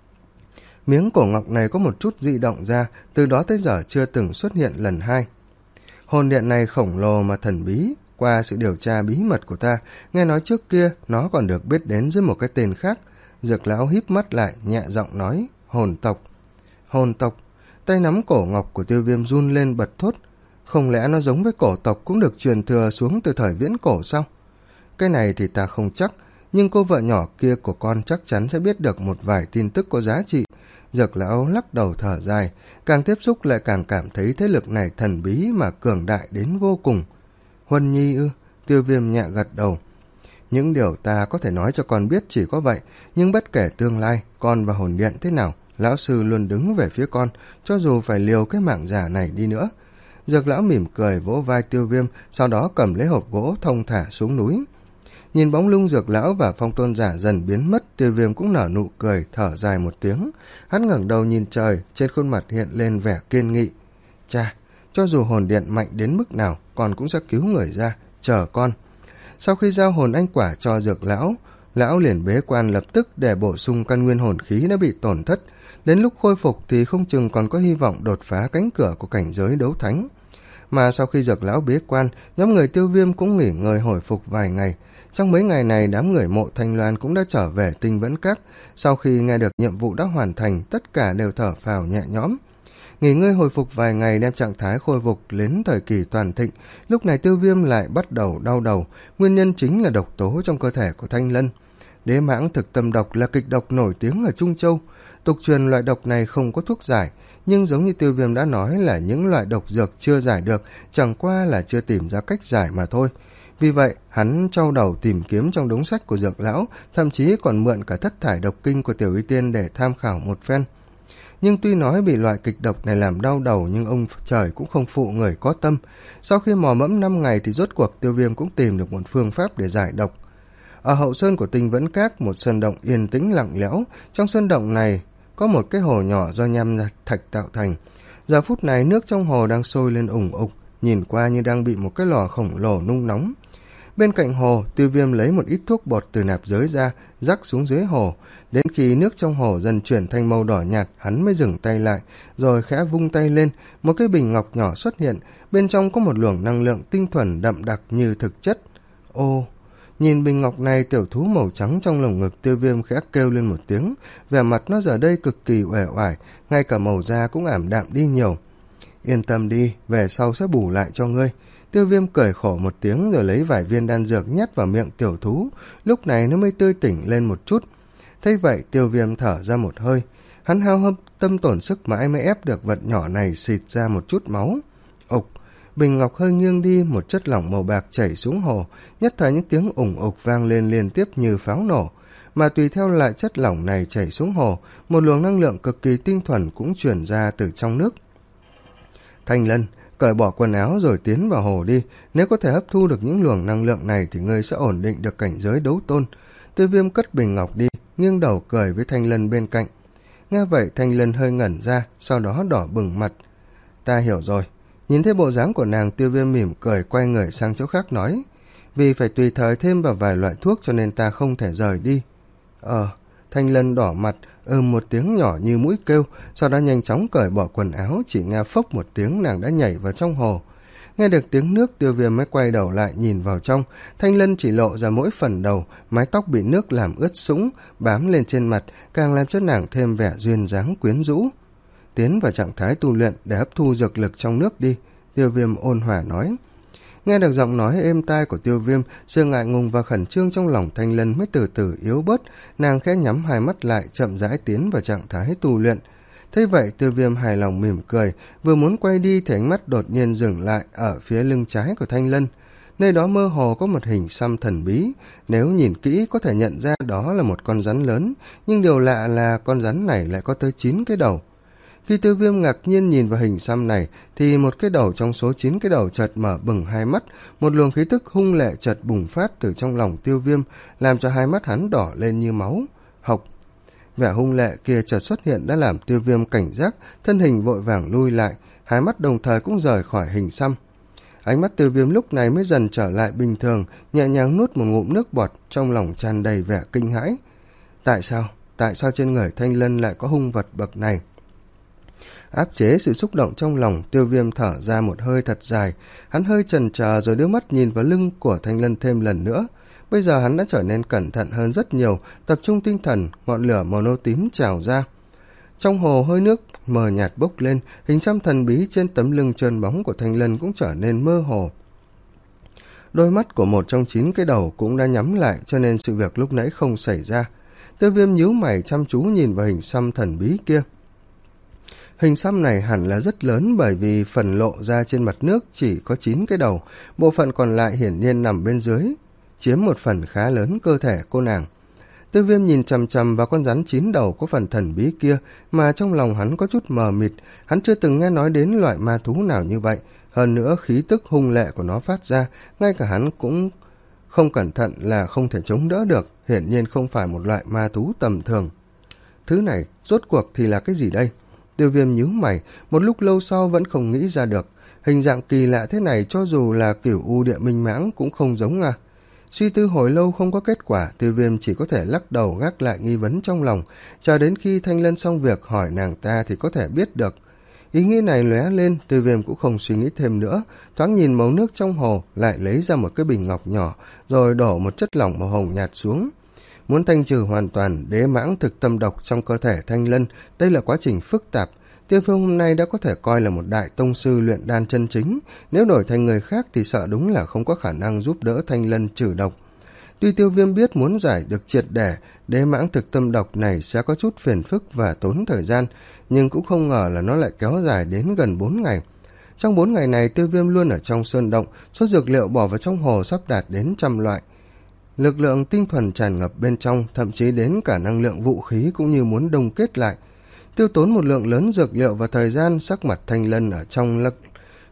Miếng cổ ngọc này có một chút dị động ra, từ đó tới giờ chưa từng xuất hiện lần hai. Hồn điện này khổng lồ mà thần bí, qua sự điều tra bí mật của ta, nghe nói trước kia nó còn được biết đến dưới một cái tên khác. Dược lão híp mắt lại, nhẹ giọng nói, hồn tộc. Hồn tộc, tay nắm cổ ngọc của Tiêu Viêm run lên bật thốt. Không lẽ nó giống với cổ tộc cũng được truyền thừa xuống từ thời viễn cổ sao? Cái này thì ta không chắc, nhưng cô vợ nhỏ kia của con chắc chắn sẽ biết được một vài tin tức có giá trị. Dược lão lắc đầu thở dài, càng tiếp xúc lại càng cảm thấy thế lực này thần bí mà cường đại đến vô cùng. Huân Nhi ư? Tiêu Viêm nhẹ gật đầu. Những điều ta có thể nói cho con biết chỉ có vậy, nhưng bất kể tương lai, con và hồn điện thế nào, lão sư luôn đứng về phía con, cho dù phải liều cái mạng giả này đi nữa. Dược lão mỉm cười vỗ vai Tiêu Viêm, sau đó cầm lấy hộp gỗ thong thả xuống núi. Nhìn bóng lưng Dược lão và Phong Tôn giả dần biến mất, Tiêu Viêm cũng nở nụ cười, thở dài một tiếng. Hắn ngẩng đầu nhìn trời, trên khuôn mặt hiện lên vẻ kiên nghị. Cha, cho dù hồn điện mạnh đến mức nào, con cũng sẽ cứu người ra, chờ con. Sau khi giao hồn anh quả cho Dược lão, lão liền bế quan lập tức để bổ sung căn nguyên hồn khí đã bị tổn thất. Đến lúc khôi phục thì không chừng còn có hy vọng đột phá cánh cửa của cảnh giới đấu thánh. Mà sau khi Dược lão bế quan, nhóm người Tiêu Viêm cũng nghỉ ngơi hồi phục vài ngày. Trong mấy ngày này, đám người Mộ Thanh Loan cũng đã trở về Tinh Vẫn Các. Sau khi nghe được nhiệm vụ đã hoàn thành, tất cả đều thở phào nhẹ nhõm. Nghỉ ngơi hồi phục vài ngày đem trạng thái khôi phục đến thời kỳ toàn thịnh, lúc này Tiêu Viêm lại bắt đầu đau đầu, nguyên nhân chính là độc tố trong cơ thể của Thanh Lân. Đế mãng thực tâm độc là kịch độc nổi tiếng ở Trung Châu. Tục truyền loại độc này không có thuốc giải, nhưng giống như Tiêu Viêm đã nói là những loại độc dược chưa giải được, chẳng qua là chưa tìm ra cách giải mà thôi. Vì vậy, hắn trau đầu tìm kiếm trong đống sách của Dược lão, thậm chí còn mượn cả thất thải độc kinh của Tiểu Y Tiên để tham khảo một phen. Nhưng tuy nói bị loại kịch độc này làm đau đầu, nhưng ông trời cũng không phụ người có tâm. Sau khi mò mẫm năm ngày thì rốt cuộc Tiêu Viêm cũng tìm được một phương pháp để giải độc. Ở hậu sơn của Tinh Vẫn Các, một sơn động yên tĩnh lặng lẽo. Trong sơn động này có một cái hồ nhỏ do nham thạch tạo thành. Giờ phút này nước trong hồ đang sôi lên ủng ục, nhìn qua như đang bị một cái lò khổng lồ nung nóng. Bên cạnh hồ, Tiêu Viêm lấy một ít thuốc bột từ nạp giới ra, rắc xuống dưới hồ. Đến khi nước trong hồ dần chuyển thành màu đỏ nhạt, hắn mới dừng tay lại, rồi khẽ vung tay lên, một cái bình ngọc nhỏ xuất hiện, bên trong có một luồng năng lượng tinh thuần đậm đặc như thực chất. Ô, nhìn bình ngọc này, tiểu thú màu trắng trong lồng ngực Tiêu Viêm khẽ kêu lên một tiếng, vẻ mặt nó giờ đây cực kỳ uể oải, ngay cả màu da cũng ảm đạm đi nhiều. Yên tâm đi, về sau sẽ bù lại cho ngươi. Tiêu Viêm cười khổ một tiếng rồi lấy vài viên đan dược nhét vào miệng tiểu thú, lúc này nó mới tươi tỉnh lên một chút. Thấy vậy, Tiêu Viêm thở ra một hơi, hắn hao hâm tâm tổn sức mãi mới ép được vật nhỏ này xịt ra một chút máu. Ục, bình ngọc hơi nghiêng đi, một chất lỏng màu bạc chảy xuống hồ, nhất thời những tiếng ủng ục vang lên liên tiếp như pháo nổ, mà tùy theo lại chất lỏng này chảy xuống hồ, một luồng năng lượng cực kỳ tinh thuần cũng truyền ra từ trong nước. Thanh Lân, cởi bỏ quần áo rồi tiến vào hồ đi, nếu có thể hấp thu được những luồng năng lượng này thì ngươi sẽ ổn định được cảnh giới đấu tôn. Tiêu Viêm cất bình ngọc đi, nghiêng đầu cười với Thanh Lân bên cạnh. Nghe vậy, Thanh Lân hơi ngẩn ra, sau đó đỏ bừng mặt. Ta hiểu rồi. Nhìn thấy bộ dáng của nàng, Tiêu Viêm mỉm cười quay người sang chỗ khác nói, vì phải tùy thời thêm vào vài loại thuốc cho nên ta không thể rời đi. Ờ, Thanh Lân đỏ mặt, ừm một tiếng nhỏ như mũi kêu, sau đó nhanh chóng cởi bỏ quần áo, chỉ nghe phốc một tiếng nàng đã nhảy vào trong hồ. Nghe được tiếng nước, Tiêu Viêm mới quay đầu lại nhìn vào trong. Thanh Lân chỉ lộ ra mỗi phần đầu, mái tóc bị nước làm ướt sũng, bám lên trên mặt, càng làm cho nàng thêm vẻ duyên dáng quyến rũ. Tiến vào trạng thái tu luyện để hấp thu dược lực trong nước đi, Tiêu Viêm ôn hòa nói. Nghe được giọng nói êm tai của Tiêu Viêm, sự ngại ngùng và khẩn trương trong lòng Thanh Lân mới từ từ yếu bớt, nàng khẽ nhắm hai mắt lại, chậm rãi tiến vào trạng thái tu luyện. Thế vậy, Tiêu Viêm hài lòng mỉm cười, vừa muốn quay đi thì ánh mắt đột nhiên dừng lại ở phía lưng trái của Thanh Lân. Nơi đó mơ hồ có một hình xăm thần bí, nếu nhìn kỹ có thể nhận ra đó là một con rắn lớn, nhưng điều lạ là con rắn này lại có tới chín cái đầu. Khi Tiêu Viêm ngạc nhiên nhìn vào hình xăm này, thì một cái đầu trong số chín cái đầu chợt mở bừng hai mắt, một luồng khí tức hung lệ chợt bùng phát từ trong lòng Tiêu Viêm, làm cho hai mắt hắn đỏ lên như máu. Hộc! Vẻ hung lệ kia chợt xuất hiện đã làm Tiêu Viêm cảnh giác, thân hình vội vàng lui lại, hai mắt đồng thời cũng rời khỏi hình xăm. Ánh mắt Tiêu Viêm lúc này mới dần trở lại bình thường, nhẹ nhàng nuốt một ngụm nước bọt, trong lòng tràn đầy vẻ kinh hãi. Tại sao? Tại sao trên người Thanh Lân lại có hung vật bậc này? Áp chế sự xúc động trong lòng, Tiêu Viêm thở ra một hơi thật dài, hắn hơi chần chờ rồi đưa mắt nhìn vào lưng của Thanh Lân thêm lần nữa. Bây giờ hắn đã trở nên cẩn thận hơn rất nhiều, tập trung tinh thần, ngọn lửa màu nâu tím trào ra. Trong hồ hơi nước mờ nhạt bốc lên, hình xăm thần bí trên tấm lưng trơn bóng của Thanh Lân cũng trở nên mơ hồ. Đôi mắt của một trong chín cái đầu cũng đã nhắm lại, cho nên sự việc lúc nãy không xảy ra. Tiêu Viêm nhíu mày chăm chú nhìn vào hình xăm thần bí kia. Hình xăm này hẳn là rất lớn, bởi vì phần lộ ra trên mặt nước chỉ có chín cái đầu, bộ phận còn lại hiển nhiên nằm bên dưới, chiếm một phần khá lớn cơ thể cô nàng. Tiêu Viêm nhìn chằm chằm vào con rắn chín đầu có phần thần bí kia, mà trong lòng hắn có chút mờ mịt, hắn chưa từng nghe nói đến loại ma thú nào như vậy, hơn nữa khí tức hung lệ của nó phát ra, ngay cả hắn cũng không cẩn thận là không thể chống đỡ được, hiển nhiên không phải một loại ma thú tầm thường. Thứ này rốt cuộc thì là cái gì đây? Tiêu Viêm nhíu mày, một lúc lâu sau vẫn không nghĩ ra được. Hình dạng kỳ lạ thế này cho dù là Cửu U Địa Minh Mãng cũng không giống à. Suy tư hồi lâu không có kết quả, Tiêu Viêm chỉ có thể lắc đầu gác lại nghi vấn trong lòng, chờ đến khi Thanh Lân xong việc hỏi nàng ta thì có thể biết được. Ý nghĩ này lóe lên, Tiêu Viêm cũng không suy nghĩ thêm nữa, thoáng nhìn màu nước trong hồ, lại lấy ra một cái bình ngọc nhỏ, rồi đổ một chất lỏng màu hồng nhạt xuống. Muốn thanh trừ hoàn toàn đế mãng thực tâm độc trong cơ thể Thanh Lân, đây là quá trình phức tạp. Tiêu Viêm hôm nay đã có thể coi là một đại tông sư luyện đan chân chính, nếu đổi thành người khác thì sợ đúng là không có khả năng giúp đỡ Thanh Lân trừ độc. Tuy Tiêu Viêm biết muốn giải được triệt để đế mãng thực tâm độc này sẽ có chút phiền phức và tốn thời gian, nhưng cũng không ngờ là nó lại kéo dài đến gần bốn ngày. Trong bốn ngày này, Tiêu Viêm luôn ở trong sơn động, số dược liệu bỏ vào trong hồ sắp đạt đến trăm loại. Lực lượng tinh thuần tràn ngập bên trong, thậm chí đến cả năng lượng vũ khí cũng như muốn đông kết lại. Tiêu tốn một lượng lớn dược liệu và thời gian, sắc mặt Thanh Lân ở trong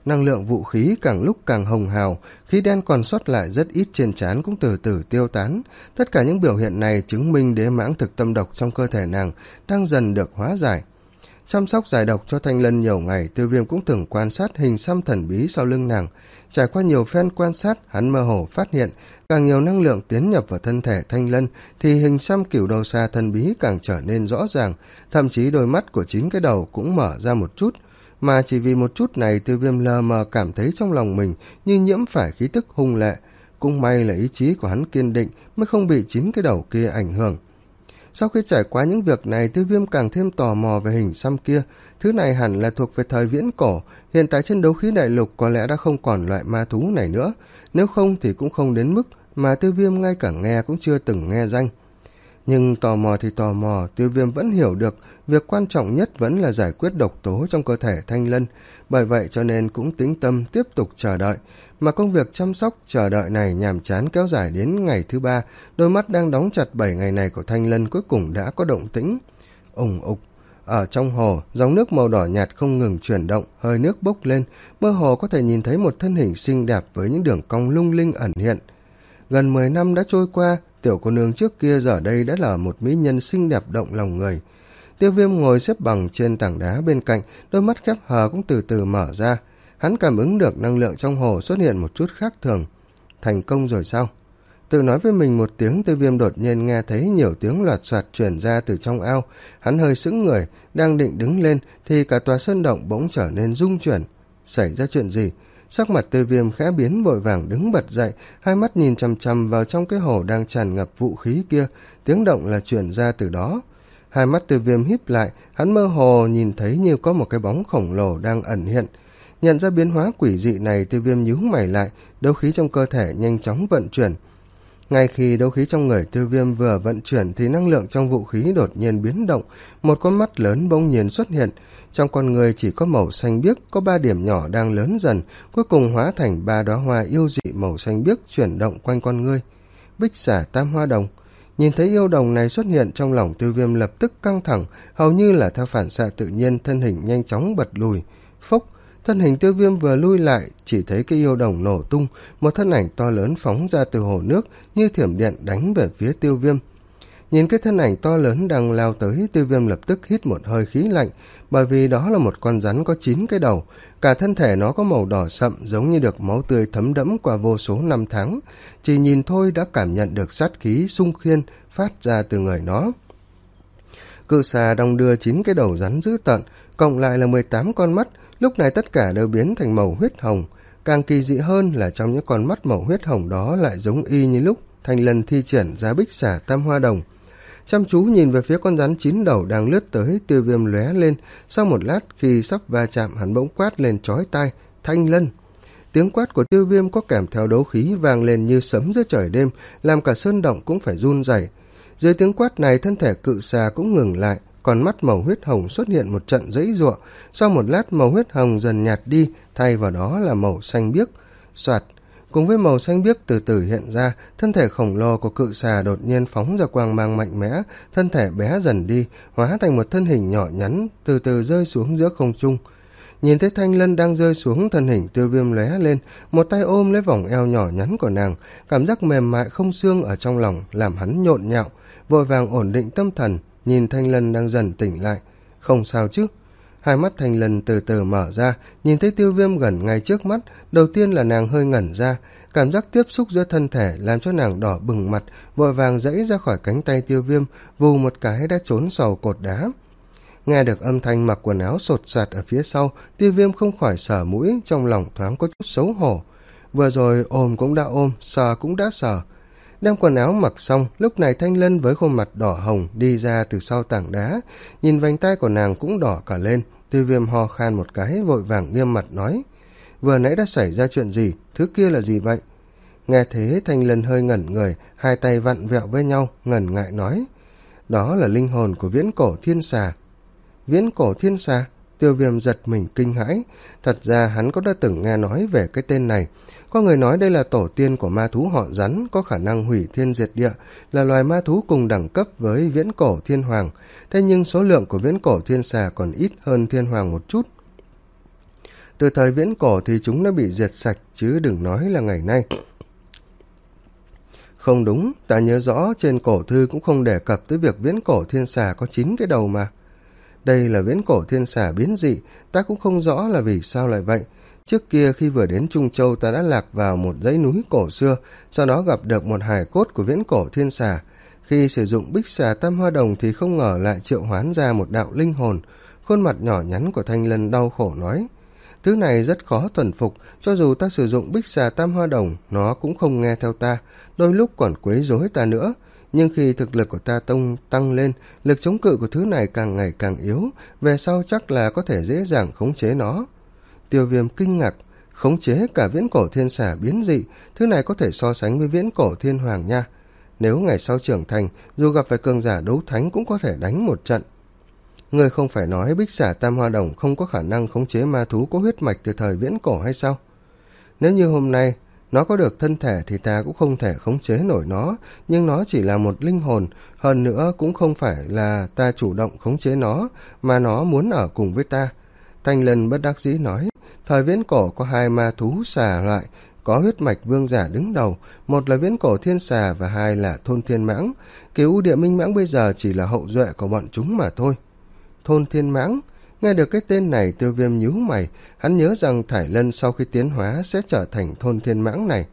Năng lượng vũ khí càng lúc càng hồng hào, khí đen còn sót lại rất ít trên trán cũng từ từ tiêu tán. Tất cả những biểu hiện này chứng minh đế mãng thực tâm độc trong cơ thể nàng đang dần được hóa giải. Chăm sóc giải độc cho Thanh Lân nhiều ngày, Tiêu Viêm cũng từng quan sát hình xăm thần bí sau lưng nàng. Trải qua nhiều phen quan sát, hắn mơ hồ phát hiện, càng nhiều năng lượng tiến nhập vào thân thể Thanh Lân, thì hình xăm cửu đầu xà thần bí càng trở nên rõ ràng, thậm chí đôi mắt của chín cái đầu cũng mở ra một chút. Mà chỉ vì một chút này, Tiêu Viêm lờ mờ cảm thấy trong lòng mình như nhiễm phải khí tức hung lệ. Cũng may là ý chí của hắn kiên định mới không bị chín cái đầu kia ảnh hưởng. Sau khi trải qua những việc này, Tiêu Viêm càng thêm tò mò về hình xăm kia. Thứ này hẳn là thuộc về thời viễn cổ, hiện tại trên đấu khí đại lục có lẽ đã không còn loại ma thú này nữa. Nếu không thì cũng không đến mức mà Tiêu Viêm ngay cả nghe cũng chưa từng nghe danh. Nhưng tò mò thì tò mò, Tiêu Viêm vẫn hiểu được việc quan trọng nhất vẫn là giải quyết độc tố trong cơ thể Thanh Lân. Bởi vậy cho nên cũng tĩnh tâm tiếp tục chờ đợi. Mà công việc chăm sóc chờ đợi này nhàm chán kéo dài đến ngày thứ ba, đôi mắt đang đóng chặt bảy ngày này của Thanh Lân cuối cùng đã có động tĩnh. Ùng ục, ở trong hồ, dòng nước màu đỏ nhạt không ngừng chuyển động, hơi nước bốc lên, mơ hồ có thể nhìn thấy một thân hình xinh đẹp với những đường cong lung linh ẩn hiện. Gần mười năm đã trôi qua, tiểu cô nương trước kia giờ đây đã là một mỹ nhân xinh đẹp động lòng người. Tiêu Viêm ngồi xếp bằng trên tảng đá bên cạnh, đôi mắt khép hờ cũng từ từ mở ra. Hắn cảm ứng được năng lượng trong hồ xuất hiện một chút khác thường. Thành công rồi sao? Tự nói với mình một tiếng, Tiêu Viêm đột nhiên nghe thấy nhiều tiếng loạt soạt truyền ra từ trong ao. Hắn hơi sững người, đang định đứng lên thì cả tòa sơn động bỗng trở nên rung chuyển. Xảy ra chuyện gì? Sắc mặt Tiêu Viêm khẽ biến, vội vàng đứng bật dậy, hai mắt nhìn chằm chằm vào trong cái hồ đang tràn ngập vũ khí kia, tiếng động là truyền ra từ đó. Hai mắt Tiêu Viêm híp lại, hắn mơ hồ nhìn thấy như có một cái bóng khổng lồ đang ẩn hiện. Nhận ra biến hóa quỷ dị này, Tiêu Viêm nhíu mày lại, đấu khí trong cơ thể nhanh chóng vận chuyển. Ngay khi đấu khí trong người Tiêu Viêm vừa vận chuyển thì năng lượng trong vũ khí đột nhiên biến động, một con mắt lớn bỗng nhiên xuất hiện. Trong con người chỉ có màu xanh biếc, có ba điểm nhỏ đang lớn dần, cuối cùng hóa thành ba đóa hoa yêu dị màu xanh biếc chuyển động quanh con người. Bích xả tam hoa đồng. Nhìn thấy yêu đồng này xuất hiện, trong lòng Tiêu Viêm lập tức căng thẳng, hầu như là theo phản xạ tự nhiên, thân hình nhanh chóng bật lùi. Phốc, thân hình Tiêu Viêm vừa lui lại, chỉ thấy cái yêu đồng nổ tung, một thân ảnh to lớn phóng ra từ hồ nước, như thiểm điện đánh về phía Tiêu Viêm. Nhìn cái thân ảnh to lớn đang lao tới, Tiêu Viêm lập tức hít một hơi khí lạnh, bởi vì đó là một con rắn có chín cái đầu, cả thân thể nó có màu đỏ sậm giống như được máu tươi thấm đẫm qua vô số năm tháng, chỉ nhìn thôi đã cảm nhận được sát khí xung khiên phát ra từ người nó. Cự xà đong đưa chín cái đầu rắn dữ tợn, cộng lại là mười tám con mắt, lúc này tất cả đều biến thành màu huyết hồng. Càng kỳ dị hơn là trong những con mắt màu huyết hồng đó lại giống y như lúc Thanh Lân thi triển ra bích xả tam hoa đồng. Chăm chú nhìn về phía con rắn chín đầu đang lướt tới, Tiêu Viêm lóe lên, sau một lát khi sắp va chạm hắn bỗng quát lên chói tai, Thanh Lân. Tiếng quát của Tiêu Viêm có kèm theo đấu khí vang lên như sấm giữa trời đêm, làm cả sơn động cũng phải run rẩy. Dưới tiếng quát này, thân thể cự xà cũng ngừng lại, còn mắt màu huyết hồng xuất hiện một trận giãy giụa. Sau một lát, màu huyết hồng dần nhạt đi, thay vào đó là màu xanh biếc. Soạt, cùng với màu xanh biếc từ từ hiện ra, thân thể khổng lồ của cự xà đột nhiên phóng ra quang mang mạnh mẽ, thân thể bé dần đi, hóa thành một thân hình nhỏ nhắn, từ từ rơi xuống giữa không trung. Nhìn thấy Thanh Lân đang rơi xuống, thân hình Tiêu Viêm lóe lên, một tay ôm lấy vòng eo nhỏ nhắn của nàng, cảm giác mềm mại không xương ở trong lòng làm hắn nhộn nhạo, vội vàng ổn định tâm thần, nhìn Thanh Lân đang dần tỉnh lại. Không sao chứ? Hai mắt Thanh Lân từ từ mở ra, nhìn thấy Tiêu Viêm gần ngay trước mắt, đầu tiên là nàng hơi ngẩn ra, cảm giác tiếp xúc giữa thân thể làm cho nàng đỏ bừng mặt, vội vàng giãy ra khỏi cánh tay Tiêu Viêm, vù một cái đã trốn sau cột đá. Nghe được âm thanh mặc quần áo sột soạt ở phía sau, Tiêu Viêm không khỏi sờ mũi, trong lòng thoáng có chút xấu hổ. Vừa rồi ôm cũng đã ôm, sờ cũng đã sờ. Đem quần áo mặc xong, lúc này Thanh Lân với khuôn mặt đỏ hồng đi ra từ sau tảng đá, nhìn vành tay của nàng cũng đỏ cả lên. Tiêu Viêm ho khan một cái, vội vàng nghiêm mặt nói, vừa nãy đã xảy ra chuyện gì, thứ kia là gì vậy? Nghe thế, Thanh Lân hơi ngẩn người, hai tay vặn vẹo với nhau, ngần ngại nói, đó là linh hồn của viễn cổ thiên xà. Viễn cổ thiên xà? Tiêu Viêm giật mình kinh hãi. Thật ra hắn có đã từng nghe nói về cái tên này. Có người nói đây là tổ tiên của ma thú họ rắn, có khả năng hủy thiên diệt địa, là loài ma thú cùng đẳng cấp với viễn cổ thiên hoàng. Thế nhưng số lượng của viễn cổ thiên xà còn ít hơn thiên hoàng một chút. Từ thời viễn cổ thì chúng đã bị diệt sạch, chứ đừng nói là ngày nay. Không đúng, ta nhớ rõ trên cổ thư cũng không đề cập tới việc viễn cổ thiên xà có chín cái đầu mà. Đây là viễn cổ thiên xà biến dị, ta cũng không rõ là vì sao lại vậy. Trước kia khi vừa đến Trung Châu ta đã lạc vào một dãy núi cổ xưa, sau đó gặp được một hài cốt của viễn cổ thiên xà. Khi sử dụng bích xà tam hoa đồng thì không ngờ lại triệu hoán ra một đạo linh hồn. Khuôn mặt nhỏ nhắn của Thanh Lân đau khổ nói, thứ này rất khó thuần phục, cho dù ta sử dụng bích xà tam hoa đồng, nó cũng không nghe theo ta, đôi lúc còn quấy rối ta nữa. Nhưng khi thực lực của ta tông tăng lên, lực chống cự của thứ này càng ngày càng yếu, về sau chắc là có thể dễ dàng khống chế nó. Tiêu Viêm kinh ngạc, khống chế cả viễn cổ thiên xà biến dị, thứ này có thể so sánh với viễn cổ thiên hoàng nha. Nếu ngày sau trưởng thành, dù gặp phải cường giả đấu thánh cũng có thể đánh một trận. Người không phải nói bích xà tam hoa đồng không có khả năng khống chế ma thú có huyết mạch từ thời viễn cổ hay sao? Nếu như hôm nay nó có được thân thể thì ta cũng không thể khống chế nổi nó, nhưng nó chỉ là một linh hồn, hơn nữa cũng không phải là ta chủ động khống chế nó, mà nó muốn ở cùng với ta. Thanh Lân bất đắc dĩ nói, thời viễn cổ có hai ma thú xà loại, có huyết mạch vương giả đứng đầu, một là viễn cổ thiên xà và hai là thôn thiên mãng. Cửu địa minh mãng bây giờ chỉ là hậu duệ của bọn chúng mà thôi. Thôn thiên mãng, nghe được cái tên này Tiêu Viêm nhíu mày, hắn nhớ rằng Thải Lân sau khi tiến hóa sẽ trở thành thôn thiên mãng này.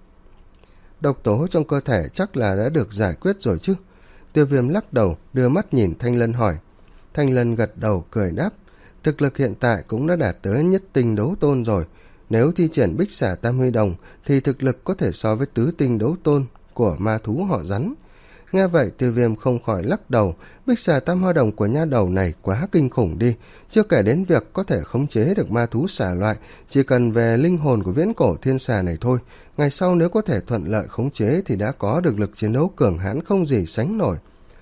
Độc tố trong cơ thể chắc là đã được giải quyết rồi chứ? Tiêu Viêm lắc đầu, đưa mắt nhìn Thanh Lân hỏi. Thanh Lân gật đầu cười đáp, thực lực hiện tại cũng đã đạt tới nhất tinh đấu tôn rồi. Nếu thi triển bích xà tam huy đồng thì thực lực có thể so với tứ tinh đấu tôn của ma thú họ rắn. Nghe vậy Tiêu Viêm không khỏi lắc đầu, bích xà tam hoa đồng của nha đầu này quá kinh khủng đi, chưa kể đến việc có thể khống chế được ma thú xà loại, chỉ cần về linh hồn của viễn cổ thiên xà này thôi, ngày sau nếu có thể thuận lợi khống chế thì đã có được lực chiến đấu cường hãn không gì sánh nổi.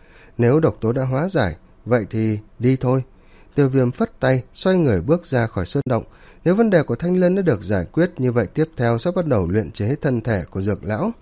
Nếu độc tố đã hóa giải, vậy thì đi thôi. Tiêu Viêm phất tay, xoay người bước ra khỏi sơn động. Nếu vấn đề của Thanh Lân đã được giải quyết, như vậy tiếp theo sẽ bắt đầu luyện chế thân thể của Dược lão.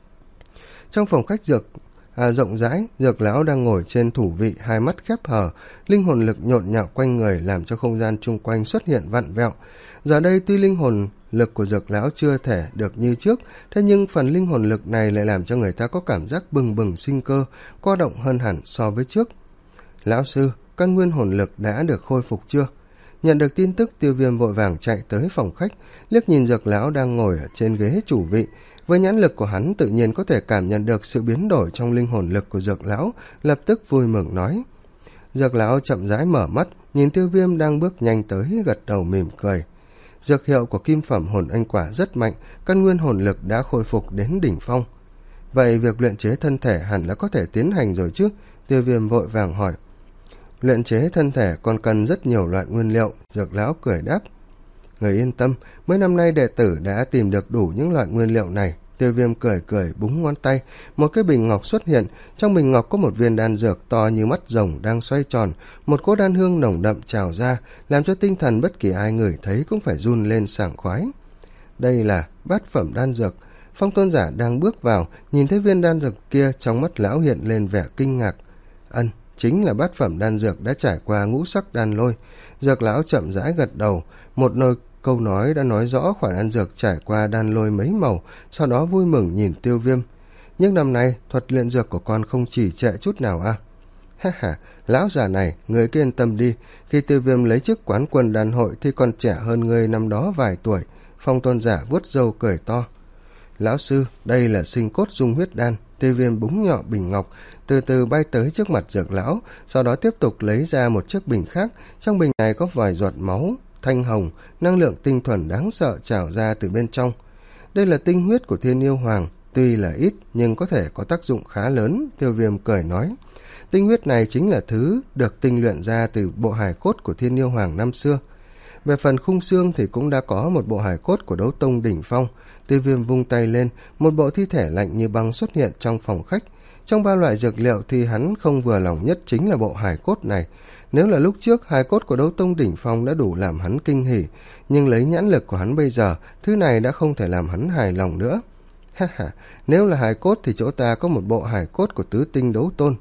Trong phòng khách dược À, rộng rãi, Dược lão đang ngồi trên thủ vị, hai mắt khép hờ, linh hồn lực nhộn nhạo quanh người làm cho không gian chung quanh xuất hiện vặn vẹo. Giờ đây tuy linh hồn lực của Dược lão chưa thể được như trước, thế nhưng phần linh hồn lực này lại làm cho người ta có cảm giác bừng bừng sinh cơ, co động hơn hẳn so với trước. Lão sư, căn nguyên hồn lực đã được khôi phục chưa? Nhận được tin tức, Tiêu Viêm vội vàng chạy tới phòng khách, liếc nhìn Dược lão đang ngồi ở trên ghế chủ vị. Với nhãn lực của hắn tự nhiên có thể cảm nhận được sự biến đổi trong linh hồn lực của Dược lão, lập tức vui mừng nói. Dược lão chậm rãi mở mắt, nhìn Tiêu Viêm đang bước nhanh tới, gật đầu mỉm cười. Dược hiệu của kim phẩm hồn anh quả rất mạnh, căn nguyên hồn lực đã khôi phục đến đỉnh phong. Vậy việc luyện chế thân thể hẳn là có thể tiến hành rồi chứ? Tiêu Viêm vội vàng hỏi. Luyện chế thân thể còn cần rất nhiều loại nguyên liệu, Dược lão cười đáp. Người yên tâm, mấy năm nay đệ tử đã tìm được đủ những loại nguyên liệu này. Tiêu Viêm cười cười búng ngón tay, một cái bình ngọc xuất hiện, trong bình ngọc có một viên đan dược to như mắt rồng đang xoay tròn, một cỗ đan hương nồng đậm trào ra, làm cho tinh thần bất kỳ ai ngửi thấy cũng phải run lên sảng khoái. Đây là bát phẩm đan dược. Phong tôn giả đang bước vào, nhìn thấy viên đan dược kia, trong mắt lão hiện lên vẻ kinh ngạc. Ân, chính là bát phẩm đan dược đã trải qua ngũ sắc đan lôi. Dược lão chậm rãi gật đầu, một nồi câu nói đã nói rõ khoản đan dược trải qua đan lôi mấy màu, sau đó vui mừng nhìn Tiêu Viêm. Nhưng năm nay, thuật luyện dược của con không chỉ trệ chút nào à? Ha ha, lão già này, người cứ yên tâm đi, khi Tiêu Viêm lấy chức quán quân đan hội thì còn trẻ hơn người năm đó vài tuổi. Phong tôn giả vuốt râu cười to. Lão sư, đây là sinh cốt dung huyết đan. Tiêu Viêm búng nhọ bình ngọc, từ từ bay tới trước mặt Dược lão, sau đó tiếp tục lấy ra một chiếc bình khác, trong bình này có vài giọt máu thanh hồng, năng lượng tinh thuần đáng sợ trào ra từ bên trong. Đây là tinh huyết của Thiên Yêu Hoàng, tuy là ít nhưng có thể có tác dụng khá lớn, Tiêu Viêm cười nói. Tinh huyết này chính là thứ được tinh luyện ra từ bộ hài cốt của Thiên Yêu Hoàng năm xưa. Về phần khung xương thì cũng đã có một bộ hài cốt của đấu tông đỉnh phong. Tiêu Viêm vung tay lên, một bộ thi thể lạnh như băng xuất hiện trong phòng khách. Trong ba loại dược liệu thì hắn không vừa lòng nhất chính là bộ hài cốt này. Nếu là lúc trước hài cốt của đấu tông đỉnh phong đã đủ làm hắn kinh hỉ, nhưng lấy nhãn lực của hắn bây giờ, thứ này đã không thể làm hắn hài lòng nữa. Ha ha, nếu là hài cốt thì chỗ ta có một bộ hài cốt của tứ tinh đấu tôn.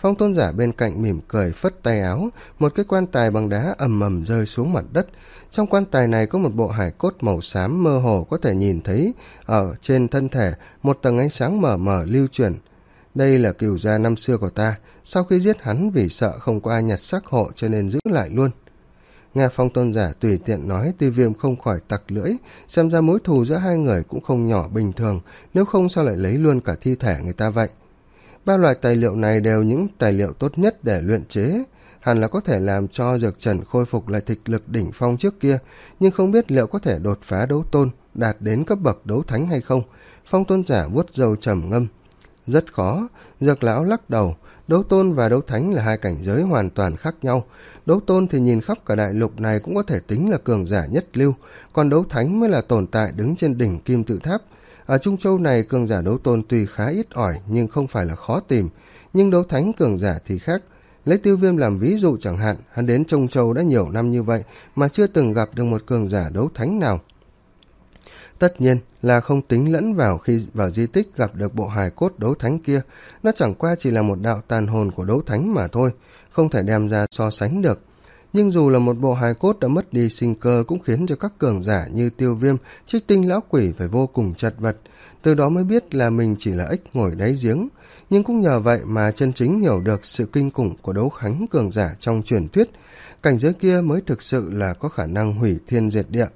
Phong tôn giả bên cạnh mỉm cười phất tay áo, một cái quan tài bằng đá ầm ầm rơi xuống mặt đất. Trong quan tài này có một bộ hài cốt màu xám mơ hồ có thể nhìn thấy ở trên thân thể một tầng ánh sáng mờ mờ lưu chuyển. Đây là cửu gia năm xưa của ta, sau khi giết hắn vì sợ không có ai nhặt xác hộ cho nên giữ lại luôn. Nghe Phong tôn giả tùy tiện nói, Tiêu Viêm không khỏi tặc lưỡi, xem ra mối thù giữa hai người cũng không nhỏ bình thường, nếu không sao lại lấy luôn cả thi thể người ta vậy. Ba loại tài liệu này đều những tài liệu tốt nhất để luyện chế, hẳn là có thể làm cho Dược Trần khôi phục lại thực lực đỉnh phong trước kia, nhưng không biết liệu có thể đột phá đấu tôn, đạt đến cấp bậc đấu thánh hay không. Phong tôn giả vuốt râu trầm ngâm. Rất khó. Dược lão lắc đầu. Đấu tôn và đấu thánh là hai cảnh giới hoàn toàn khác nhau. Đấu tôn thì nhìn khắp cả đại lục này cũng có thể tính là cường giả nhất lưu, còn đấu thánh mới là tồn tại đứng trên đỉnh kim tự tháp. Ở Trung Châu này cường giả đấu tôn tuy khá ít ỏi nhưng không phải là khó tìm, nhưng đấu thánh cường giả thì khác. Lấy Tiêu Viêm làm ví dụ chẳng hạn, hắn đến Trung Châu đã nhiều năm như vậy mà chưa từng gặp được một cường giả đấu thánh nào. Tất nhiên là không tính lẫn vào khi vào di tích gặp được bộ hài cốt đấu thánh kia, nó chẳng qua chỉ là một đạo tàn hồn của đấu thánh mà thôi, không thể đem ra so sánh được. Nhưng dù là một bộ hài cốt đã mất đi sinh cơ cũng khiến cho các cường giả như Tiêu Viêm, Trích Tinh lão quỷ phải vô cùng chật vật, từ đó mới biết là mình chỉ là ếch ngồi đáy giếng. Nhưng cũng nhờ vậy mà chân chính hiểu được sự kinh khủng của đấu thánh cường giả trong truyền thuyết, cảnh giới kia mới thực sự là có khả năng hủy thiên diệt địa.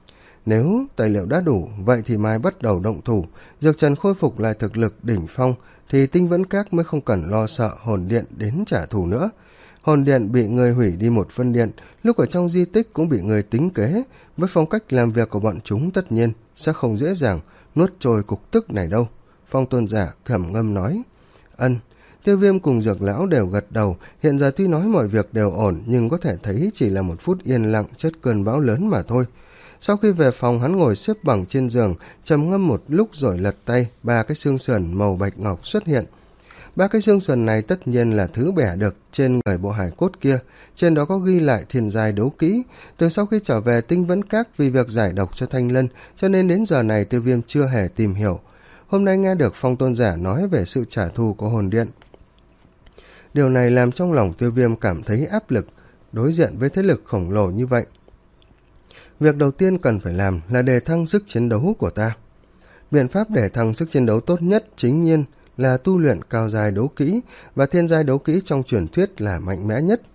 Nếu tài liệu đã đủ, vậy thì mai bắt đầu động thủ, Dược Trần khôi phục lại thực lực đỉnh phong, thì Tinh Vẫn Các mới không cần lo sợ hồn điện đến trả thù nữa. Hồn điện bị người hủy đi một phân điện, lúc ở trong di tích cũng bị người tính kế, với phong cách làm việc của bọn chúng tất nhiên sẽ không dễ dàng nuốt trôi cục tức này đâu. Phong tôn giả khẩm ngâm nói. Ân. Tiêu Viêm cùng Dược lão đều gật đầu, hiện giờ tuy nói mọi việc đều ổn nhưng có thể thấy chỉ là một phút yên lặng chất cơn bão lớn mà thôi. Sau khi về phòng, hắn ngồi xếp bằng trên giường, trầm ngâm một lúc rồi lật tay, ba cái xương sườn màu bạch ngọc xuất hiện. Ba cái xương sườn này tất nhiên là thứ bẻ được trên người bộ hài cốt kia, trên đó có ghi lại thiên giai đấu kỹ. Từ sau khi trở về Tinh Vẫn Các vì việc giải độc cho Thanh Lân, cho nên đến giờ này Tiêu Viêm chưa hề tìm hiểu. Hôm nay nghe được Phong tôn giả nói về sự trả thù của hồn điện, điều này làm trong lòng Tiêu Viêm cảm thấy áp lực, đối diện với thế lực khổng lồ như vậy. Việc đầu tiên cần phải làm là đề thăng sức chiến đấu của ta. Biện pháp để thăng sức chiến đấu tốt nhất chính nhiên là tu luyện cao giai đấu kỹ, và thiên giai đấu kỹ trong truyền thuyết là mạnh mẽ nhất.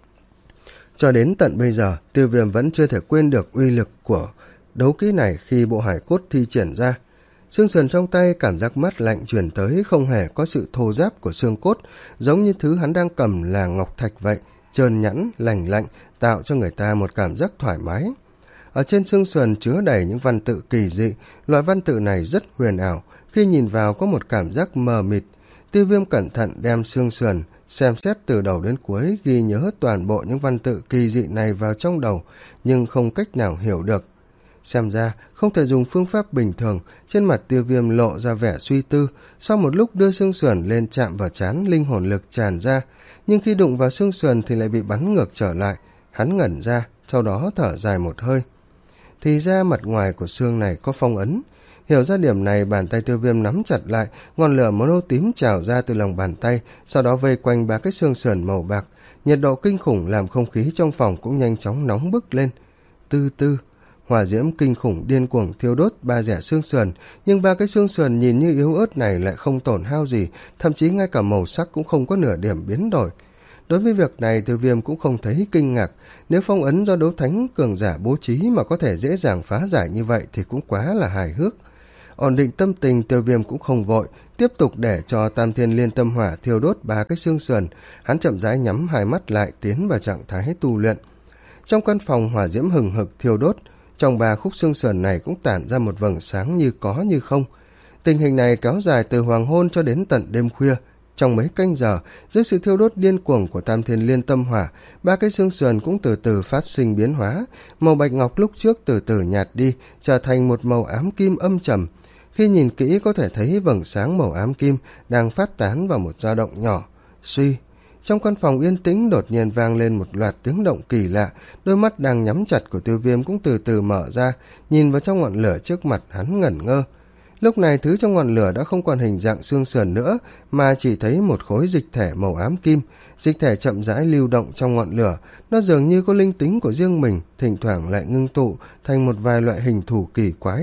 Cho đến tận bây giờ, Tiêu Viêm vẫn chưa thể quên được uy lực của đấu kỹ này khi bộ hải cốt thi triển ra. Xương sườn trong tay, cảm giác mát lạnh truyền tới, không hề có sự thô ráp của xương cốt, giống như thứ hắn đang cầm là ngọc thạch vậy, trơn nhẵn, lành lạnh, tạo cho người ta một cảm giác thoải mái. Ở trên xương sườn chứa đầy những văn tự kỳ dị, loại văn tự này rất huyền ảo, khi nhìn vào có một cảm giác mờ mịt. Tiêu Viêm cẩn thận đem xương sườn xem xét từ đầu đến cuối, ghi nhớ toàn bộ những văn tự kỳ dị này vào trong đầu, nhưng không cách nào hiểu được. Xem ra không thể dùng phương pháp bình thường. Trên mặt Tiêu Viêm lộ ra vẻ suy tư, sau một lúc đưa xương sườn lên chạm vào trán, linh hồn lực tràn ra, nhưng khi đụng vào xương sườn thì lại bị bắn ngược trở lại. Hắn ngẩn ra, sau đó thở dài một hơi. Thì ra mặt ngoài của xương này có phong ấn. Hiểu ra điểm này, bàn tay Tiêu Viêm nắm chặt lại, ngọn lửa màu nâu tím trào ra từ lòng bàn tay, sau đó vây quanh ba cái xương sườn màu bạc. Nhiệt độ kinh khủng làm không khí trong phòng cũng nhanh chóng nóng bức lên. Tư tư, hỏa diễm kinh khủng điên cuồng thiêu đốt ba rẻ xương sườn, nhưng ba cái xương sườn nhìn như yếu ớt này lại không tổn hao gì, thậm chí ngay cả màu sắc cũng không có nửa điểm biến đổi. Đối với việc này, Tiêu Viêm cũng không thấy kinh ngạc. Nếu phong ấn do đấu thánh cường giả bố trí mà có thể dễ dàng phá giải như vậy thì cũng quá là hài hước. Ổn định tâm tình, Tiêu Viêm cũng không vội, tiếp tục để cho Tam Thiên Liên Tâm Hỏa thiêu đốt ba cái xương sườn. Hắn chậm rãi nhắm hai mắt lại, tiến vào trạng thái tu luyện. Trong căn phòng hỏa diễm hừng hực thiêu đốt, trong ba khúc xương sườn này cũng tản ra một vầng sáng như có như không. Tình hình này kéo dài từ hoàng hôn cho đến tận đêm khuya. Trong mấy canh giờ, dưới sự thiêu đốt điên cuồng của Tam Thiên Liên Tâm Hỏa, ba cái xương sườn cũng từ từ phát sinh biến hóa. Màu bạch ngọc lúc trước từ từ nhạt đi, trở thành một màu ám kim âm trầm. Khi nhìn kỹ có thể thấy vầng sáng màu ám kim đang phát tán vào một dao động nhỏ. Suy, trong căn phòng yên tĩnh đột nhiên vang lên một loạt tiếng động kỳ lạ. Đôi mắt đang nhắm chặt của Tiêu Viêm cũng từ từ mở ra, nhìn vào trong ngọn lửa trước mặt, hắn ngẩn ngơ. Lúc này thứ trong ngọn lửa đã không còn hình dạng xương sườn nữa, mà chỉ thấy một khối dịch thể màu ám kim. Dịch thể chậm rãi lưu động trong ngọn lửa, nó dường như có linh tính của riêng mình, thỉnh thoảng lại ngưng tụ thành một vài loại hình thù kỳ quái.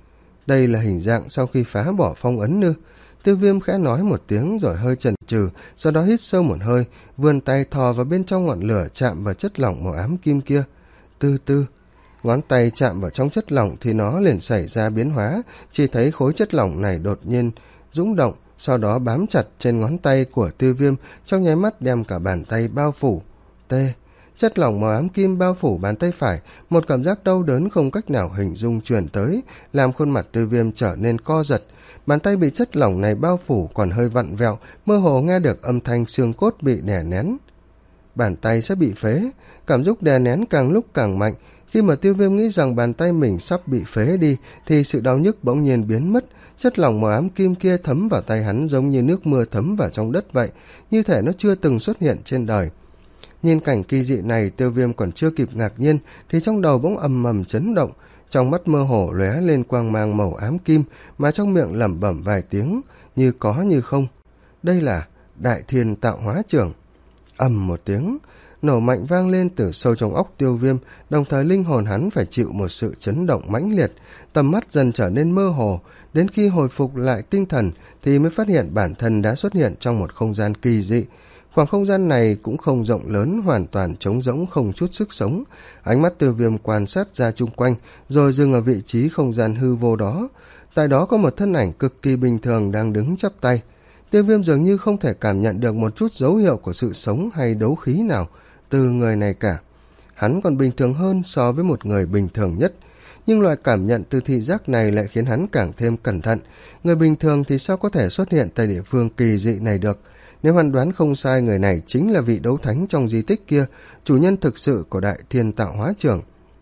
Đây là hình dạng sau khi phá bỏ phong ấn ư? Tiêu Viêm khẽ nói một tiếng rồi hơi chần chừ, sau đó hít sâu một hơi, vươn tay thò vào bên trong ngọn lửa chạm vào chất lỏng màu ám kim kia. Từ từ, ngón tay chạm vào trong chất lỏng thì nó liền xảy ra biến hóa, chỉ thấy khối chất lỏng này đột nhiên rung động, sau đó bám chặt trên ngón tay của Tiêu Viêm, trong nháy mắt đem cả bàn tay bao phủ. T. Chất lỏng màu ám kim bao phủ bàn tay phải, một cảm giác đau đớn không cách nào hình dung truyền tới, làm khuôn mặt Tiêu Viêm trở nên co giật. Bàn tay bị chất lỏng này bao phủ còn hơi vặn vẹo, mơ hồ nghe được âm thanh xương cốt bị đè nén. Bàn tay sẽ bị phế, cảm giác đè nén càng lúc càng mạnh. Khi mà Tiêu Viêm nghĩ rằng bàn tay mình sắp bị phế đi, thì sự đau nhức bỗng nhiên biến mất. Chất lỏng màu ám kim kia thấm vào tay hắn giống như nước mưa thấm vào trong đất vậy, như thể nó chưa từng xuất hiện trên đời. Nhìn cảnh kỳ dị này, Tiêu Viêm còn chưa kịp ngạc nhiên, thì trong đầu bỗng ầm ầm chấn động, trong mắt mơ hồ lóe lên quang mang màu ám kim, mà trong miệng lẩm bẩm vài tiếng, như có như không. Đây là Đại Thiên Tạo Hóa Trưởng. Ầm một tiếng, nổ mạnh vang lên từ sâu trong óc Tiêu Viêm, đồng thời linh hồn hắn phải chịu một sự chấn động mãnh liệt, tầm mắt dần trở nên mơ hồ, đến khi hồi phục lại tinh thần thì mới phát hiện bản thân đã xuất hiện trong một không gian kỳ dị. Khoảng không gian này cũng không rộng lớn, hoàn toàn trống rỗng, không chút sức sống. Ánh mắt Tiêu Viêm quan sát ra chung quanh, rồi dừng ở vị trí không gian hư vô đó. Tại đó có một thân ảnh cực kỳ bình thường đang đứng chắp tay. Tiêu Viêm dường như không thể cảm nhận được một chút dấu hiệu của sự sống hay đấu khí nào từ người này cả. Hắn còn bình thường hơn so với một người bình thường nhất, nhưng loại cảm nhận từ thị giác này lại khiến hắn càng thêm cẩn thận. Người bình thường thì sao có thể xuất hiện tại địa phương kỳ dị này được? Nếu hắn đoán không sai, người này chính là vị đấu thánh trong di tích kia, chủ nhân thực sự của Đại Thiên Tạo Hóa Trưởng.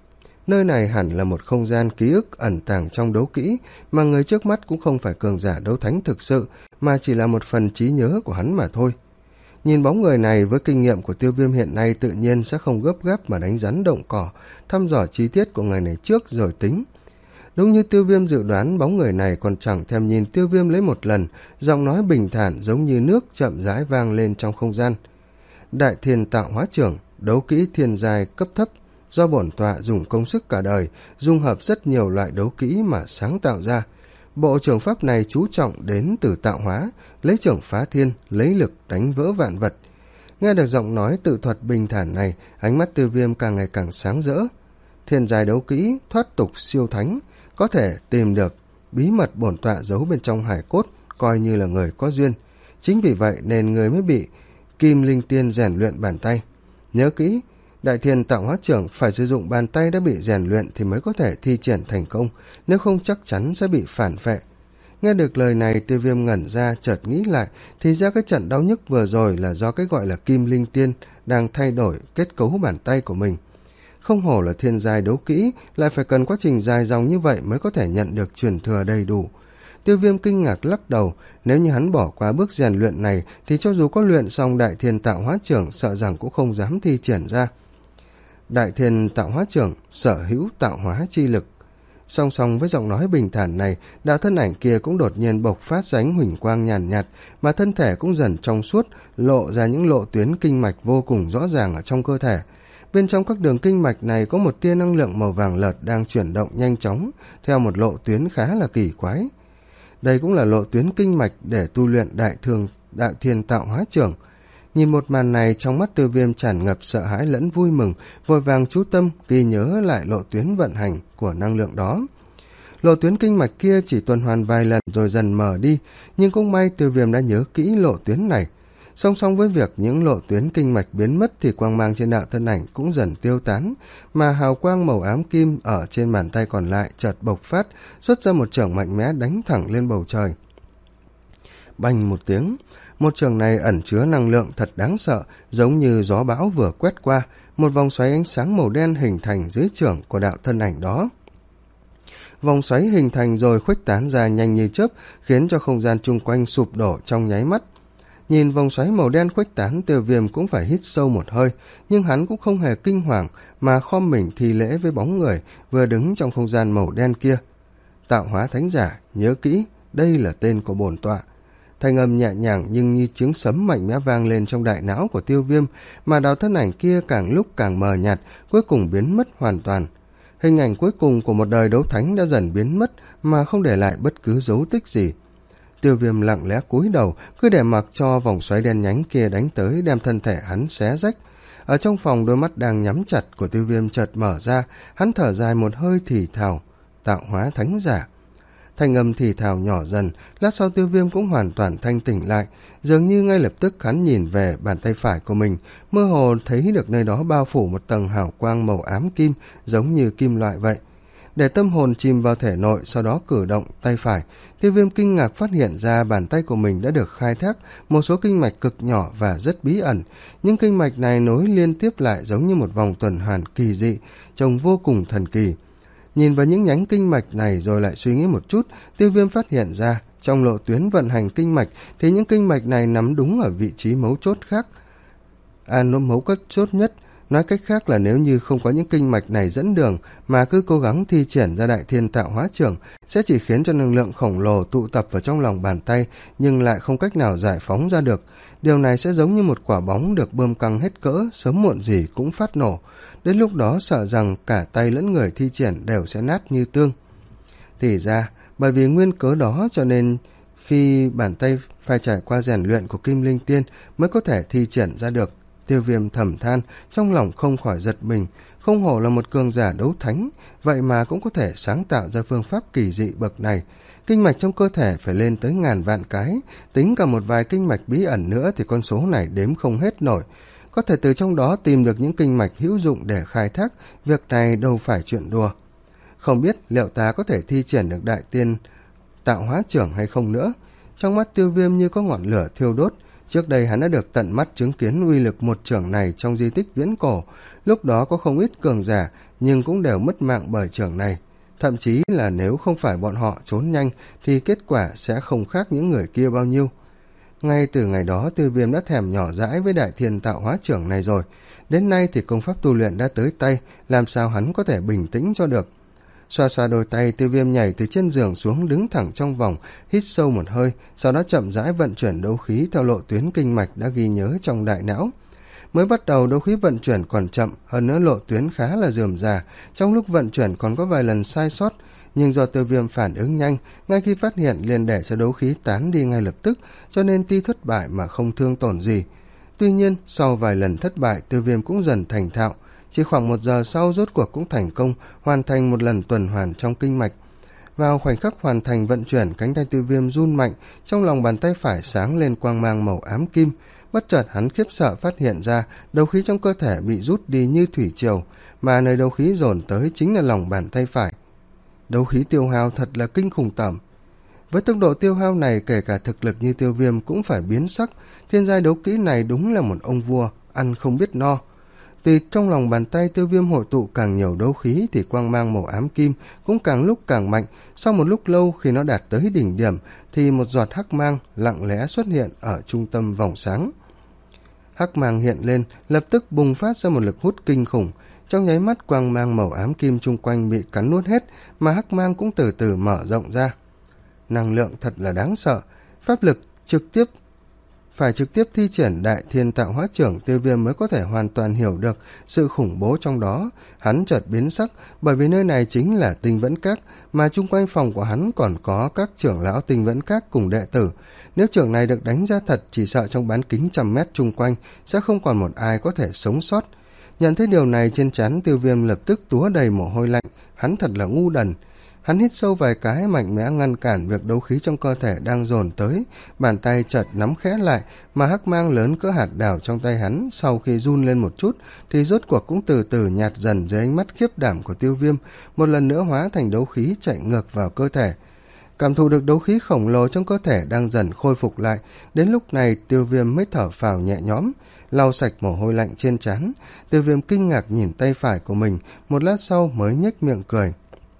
Nơi này hẳn là một không gian ký ức ẩn tàng trong đấu kỹ, mà người trước mắt cũng không phải cường giả đấu thánh thực sự, mà chỉ là một phần trí nhớ của hắn mà thôi. Nhìn bóng người này, với kinh nghiệm của Tiêu Viêm hiện nay tự nhiên sẽ không gấp gáp mà đánh rắn động cỏ, thăm dò chi tiết của người này trước rồi tính. Đúng như Tiêu Viêm dự đoán, bóng người này còn chẳng thèm nhìn Tiêu Viêm lấy một lần, giọng nói bình thản giống như nước chậm rãi vang lên trong không gian. Đại Thiên Tạo Hóa Trưởng, đấu kỹ thiên giai cấp thấp, do bổn tọa dùng công sức cả đời, dung hợp rất nhiều loại đấu kỹ mà sáng tạo ra. Bộ trưởng pháp này chú trọng đến từ tạo hóa, lấy trưởng phá thiên, lấy lực đánh vỡ vạn vật. Nghe được giọng nói tự thuật bình thản này, ánh mắt Tiêu Viêm càng ngày càng sáng rỡ. Thiên giai đấu kỹ, thoát tục siêu thánh, có thể tìm được bí mật bổn tọa giấu bên trong hải cốt, coi như là người có duyên. Chính vì vậy nên người mới bị Kim Linh Tiên rèn luyện bàn tay. Nhớ kỹ, Đại Thiên Tạo Hóa Trưởng phải sử dụng bàn tay đã bị rèn luyện thì mới có thể thi triển thành công, nếu không chắc chắn sẽ bị phản vệ. Nghe được lời này, Tiêu Viêm ngẩn ra, chợt nghĩ lại, thì ra cái trận đau nhức vừa rồi là do cái gọi là Kim Linh Tiên đang thay đổi kết cấu bàn tay của mình. Không hổ là thiên giai đấu kỹ, lại phải cần quá trình dài dòng như vậy mới có thể nhận được truyền thừa đầy đủ. Tiêu Viêm kinh ngạc lắc đầu, nếu như hắn bỏ qua bước rèn luyện này thì cho dù có luyện xong Đại Thiên Tạo Hóa Trưởng sợ rằng cũng không dám thi triển ra. Đại Thiên Tạo Hóa Trưởng sở hữu tạo hóa chi lực. Song song với giọng nói bình thản này, đạo thân ảnh kia cũng đột nhiên bộc phát ra ánh huỳnh quang nhàn nhạt, mà thân thể cũng dần trong suốt, lộ ra những lộ tuyến kinh mạch vô cùng rõ ràng ở trong cơ thể. Bên trong các đường kinh mạch này có một tia năng lượng màu vàng lợt đang chuyển động nhanh chóng, theo một lộ tuyến khá là kỳ quái. Đây cũng là lộ tuyến kinh mạch để tu luyện Đại Thường Đại Thiên Tạo Hóa Trưởng. Nhìn một màn này, trong mắt Tiêu Viêm tràn ngập sợ hãi lẫn vui mừng, vội vàng chú tâm ghi nhớ lại lộ tuyến vận hành của năng lượng đó. Lộ tuyến kinh mạch kia chỉ tuần hoàn vài lần rồi dần mờ đi, nhưng cũng may Tiêu Viêm đã nhớ kỹ lộ tuyến này. Song song với việc những lộ tuyến kinh mạch biến mất thì quang mang trên đạo thân ảnh cũng dần tiêu tán, mà hào quang màu ám kim ở trên bàn tay còn lại chợt bộc phát, xuất ra một chưởng mạnh mẽ đánh thẳng lên bầu trời. Bành một tiếng, một chưởng này ẩn chứa năng lượng thật đáng sợ, giống như gió bão vừa quét qua, một vòng xoáy ánh sáng màu đen hình thành dưới chưởng của đạo thân ảnh đó. Vòng xoáy hình thành rồi khuếch tán ra nhanh như chớp, khiến cho không gian chung quanh sụp đổ trong nháy mắt. Nhìn vòng xoáy màu đen khuếch tán, Tiêu Viêm cũng phải hít sâu một hơi, nhưng hắn cũng không hề kinh hoàng mà khom mình thi lễ với bóng người vừa đứng trong không gian màu đen kia. Tạo hóa thánh giả, nhớ kỹ, đây là tên của bổn tọa. Thanh âm nhẹ nhàng nhưng như tiếng sấm mạnh mẽ vang lên trong đại não của Tiêu Viêm, mà đạo thân ảnh kia càng lúc càng mờ nhạt, cuối cùng biến mất hoàn toàn. Hình ảnh cuối cùng của một đời đấu thánh đã dần biến mất mà không để lại bất cứ dấu tích gì. Tiêu Viêm lặng lẽ cúi đầu, cứ để mặc cho vòng xoáy đen nhánh kia đánh tới, đem thân thể hắn xé rách. Ở trong phòng, đôi mắt đang nhắm chặt của Tiêu Viêm chợt mở ra, hắn thở dài một hơi thì thào, tạo hóa thánh giả. Thanh âm thì thào nhỏ dần, lát sau Tiêu Viêm cũng hoàn toàn thanh tỉnh lại, dường như ngay lập tức hắn nhìn về bàn tay phải của mình, mơ hồ thấy được nơi đó bao phủ một tầng hào quang màu ám kim, giống như kim loại vậy. Để tâm hồn chìm vào thể nội, sau đó cử động tay phải, Tiêu Viêm kinh ngạc phát hiện ra bàn tay của mình đã được khai thác một số kinh mạch cực nhỏ và rất bí ẩn. Những kinh mạch này nối liên tiếp lại giống như một vòng tuần hoàn kỳ dị, trông vô cùng thần kỳ. Nhìn vào những nhánh kinh mạch này rồi lại suy nghĩ một chút, Tiêu Viêm phát hiện ra trong lộ tuyến vận hành kinh mạch thì những kinh mạch này nắm đúng ở vị trí mấu chốt khác. À, nó mấu chốt nhất. Nói cách khác là nếu như không có những kinh mạch này dẫn đường mà cứ cố gắng thi triển ra đại thiên tạo hóa trưởng, sẽ chỉ khiến cho năng lượng khổng lồ tụ tập vào trong lòng bàn tay nhưng lại không cách nào giải phóng ra được. Điều này sẽ giống như một quả bóng được bơm căng hết cỡ, sớm muộn gì cũng phát nổ. Đến lúc đó sợ rằng cả tay lẫn người thi triển đều sẽ nát như tương. Thì ra, bởi vì nguyên cớ đó cho nên khi bàn tay phải trải qua rèn luyện của Kim Linh Tiên mới có thể thi triển ra được. Tiêu Viêm thầm than, trong lòng không khỏi giật mình, không hổ là một cường giả đấu thánh, vậy mà cũng có thể sáng tạo ra phương pháp kỳ dị bậc này. Kinh mạch trong cơ thể phải lên tới ngàn vạn cái, tính cả một vài kinh mạch bí ẩn nữa thì con số này đếm không hết nổi. Có thể từ trong đó tìm được những kinh mạch hữu dụng để khai thác, việc này đâu phải chuyện đùa. Không biết liệu ta có thể thi triển được đại tiên tạo hóa trưởng hay không nữa. Trong mắt Tiêu Viêm như có ngọn lửa thiêu đốt. Trước đây hắn đã được tận mắt chứng kiến uy lực một chưởng này trong di tích viễn cổ. Lúc đó có không ít cường giả nhưng cũng đều mất mạng bởi chưởng này. Thậm chí là nếu không phải bọn họ trốn nhanh thì kết quả sẽ không khác những người kia bao nhiêu. Ngay từ ngày đó Tiêu Viêm đã thèm nhỏ dãi với đại thiên tạo hóa chưởng này rồi. Đến nay thì công pháp tu luyện đã tới tay, làm sao hắn có thể bình tĩnh cho được. Xoa xoa đôi tay, Tiêu Viêm nhảy từ trên giường xuống, đứng thẳng trong vòng, hít sâu một hơi, sau đó chậm rãi vận chuyển đấu khí theo lộ tuyến kinh mạch đã ghi nhớ trong đại não. Mới bắt đầu đấu khí vận chuyển còn chậm, hơn nữa lộ tuyến khá là rườm rà, trong lúc vận chuyển còn có vài lần sai sót, nhưng do Tiêu Viêm phản ứng nhanh, ngay khi phát hiện liền để cho đấu khí tán đi ngay lập tức, cho nên tuy thất bại mà không thương tổn gì. Tuy nhiên, sau vài lần thất bại, Tiêu Viêm cũng dần thành thạo. Chỉ khoảng một giờ sau rốt cuộc cũng thành công, hoàn thành một lần tuần hoàn trong kinh mạch. Vào khoảnh khắc hoàn thành vận chuyển, cánh tay Tiêu Viêm run mạnh, trong lòng bàn tay phải sáng lên quang mang màu ám kim. Bất chợt hắn khiếp sợ phát hiện ra đấu khí trong cơ thể bị rút đi như thủy triều, mà nơi đấu khí dồn tới chính là lòng bàn tay phải. Đấu khí tiêu hao thật là kinh khủng tởm. Với tốc độ tiêu hao này, kể cả thực lực như Tiêu Viêm cũng phải biến sắc. Thiên giai đấu kỹ này đúng là một ông vua ăn không biết no. Từ trong lòng bàn tay Tiêu Viêm hội tụ càng nhiều đấu khí thì quang mang màu ám kim cũng càng lúc càng mạnh. Sau một lúc lâu, khi nó đạt tới đỉnh điểm thì một giọt hắc mang lặng lẽ xuất hiện ở trung tâm vòng sáng. Hắc mang hiện lên, lập tức bùng phát ra một lực hút kinh khủng. Trong nháy mắt, quang mang màu ám kim chung quanh bị cắn nuốt hết, mà hắc mang cũng từ từ mở rộng ra. Năng lượng thật là đáng sợ. Pháp lực trực tiếp phải trực tiếp thi triển đại thiên tạo hóa trưởng, Tiêu Viêm mới có thể hoàn toàn hiểu được sự khủng bố trong đó. Hắn chợt biến sắc, bởi vì nơi này chính là Tinh Vẫn Các, mà chung quanh phòng của hắn còn có các trưởng lão Tinh Vẫn Các cùng đệ tử. Nếu trưởng này được đánh ra thật, chỉ sợ trong bán kính trăm mét chung quanh sẽ không còn một ai có thể sống sót. Nhận thấy điều này, trên trán Tiêu Viêm lập tức túa đầy mồ hôi lạnh. Hắn thật là ngu đần. Hắn hít sâu vài cái, mạnh mẽ ngăn cản việc đấu khí trong cơ thể đang dồn tới, bàn tay chợt nắm khẽ lại, mà hắc mang lớn cỡ hạt đào trong tay hắn sau khi run lên một chút thì rốt cuộc cũng từ từ nhạt dần dưới ánh mắt khiếp đảm của Tiêu Viêm, một lần nữa hóa thành đấu khí chạy ngược vào cơ thể. Cảm thụ được đấu khí khổng lồ trong cơ thể đang dần khôi phục lại, đến lúc này Tiêu Viêm mới thở phào nhẹ nhõm, lau sạch mồ hôi lạnh trên trán. Tiêu Viêm kinh ngạc nhìn tay phải của mình, một lát sau mới nhếch miệng cười.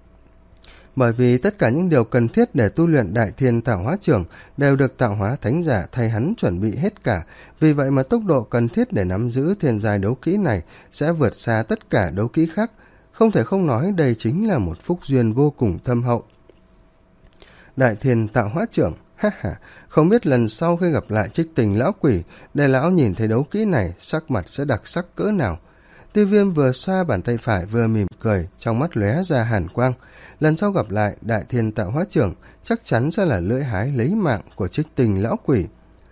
Bởi vì tất cả những điều cần thiết để tu luyện đại thiên tạo hóa trưởng đều được tạo hóa thánh giả thay hắn chuẩn bị hết cả, vì vậy mà tốc độ cần thiết để nắm giữ thiên giai đấu kỹ này sẽ vượt xa tất cả đấu kỹ khác. Không thể không nói đây chính là một phúc duyên vô cùng thâm hậu. Đại Thiên Tạo Hóa Trưởng. Ha ha, không biết lần sau khi gặp lại Trích Tình lão quỷ, để lão nhìn thấy đấu kỹ này, sắc mặt sẽ đặc sắc cỡ nào. Tiêu Viêm vừa xoa bàn tay phải vừa mỉm cười, trong mắt lóe ra hàn quang. Lần sau gặp lại Đại Thiên Tạo Hóa Trưởng, chắc chắn sẽ là lưỡi hái lấy mạng của Trích Tình lão quỷ.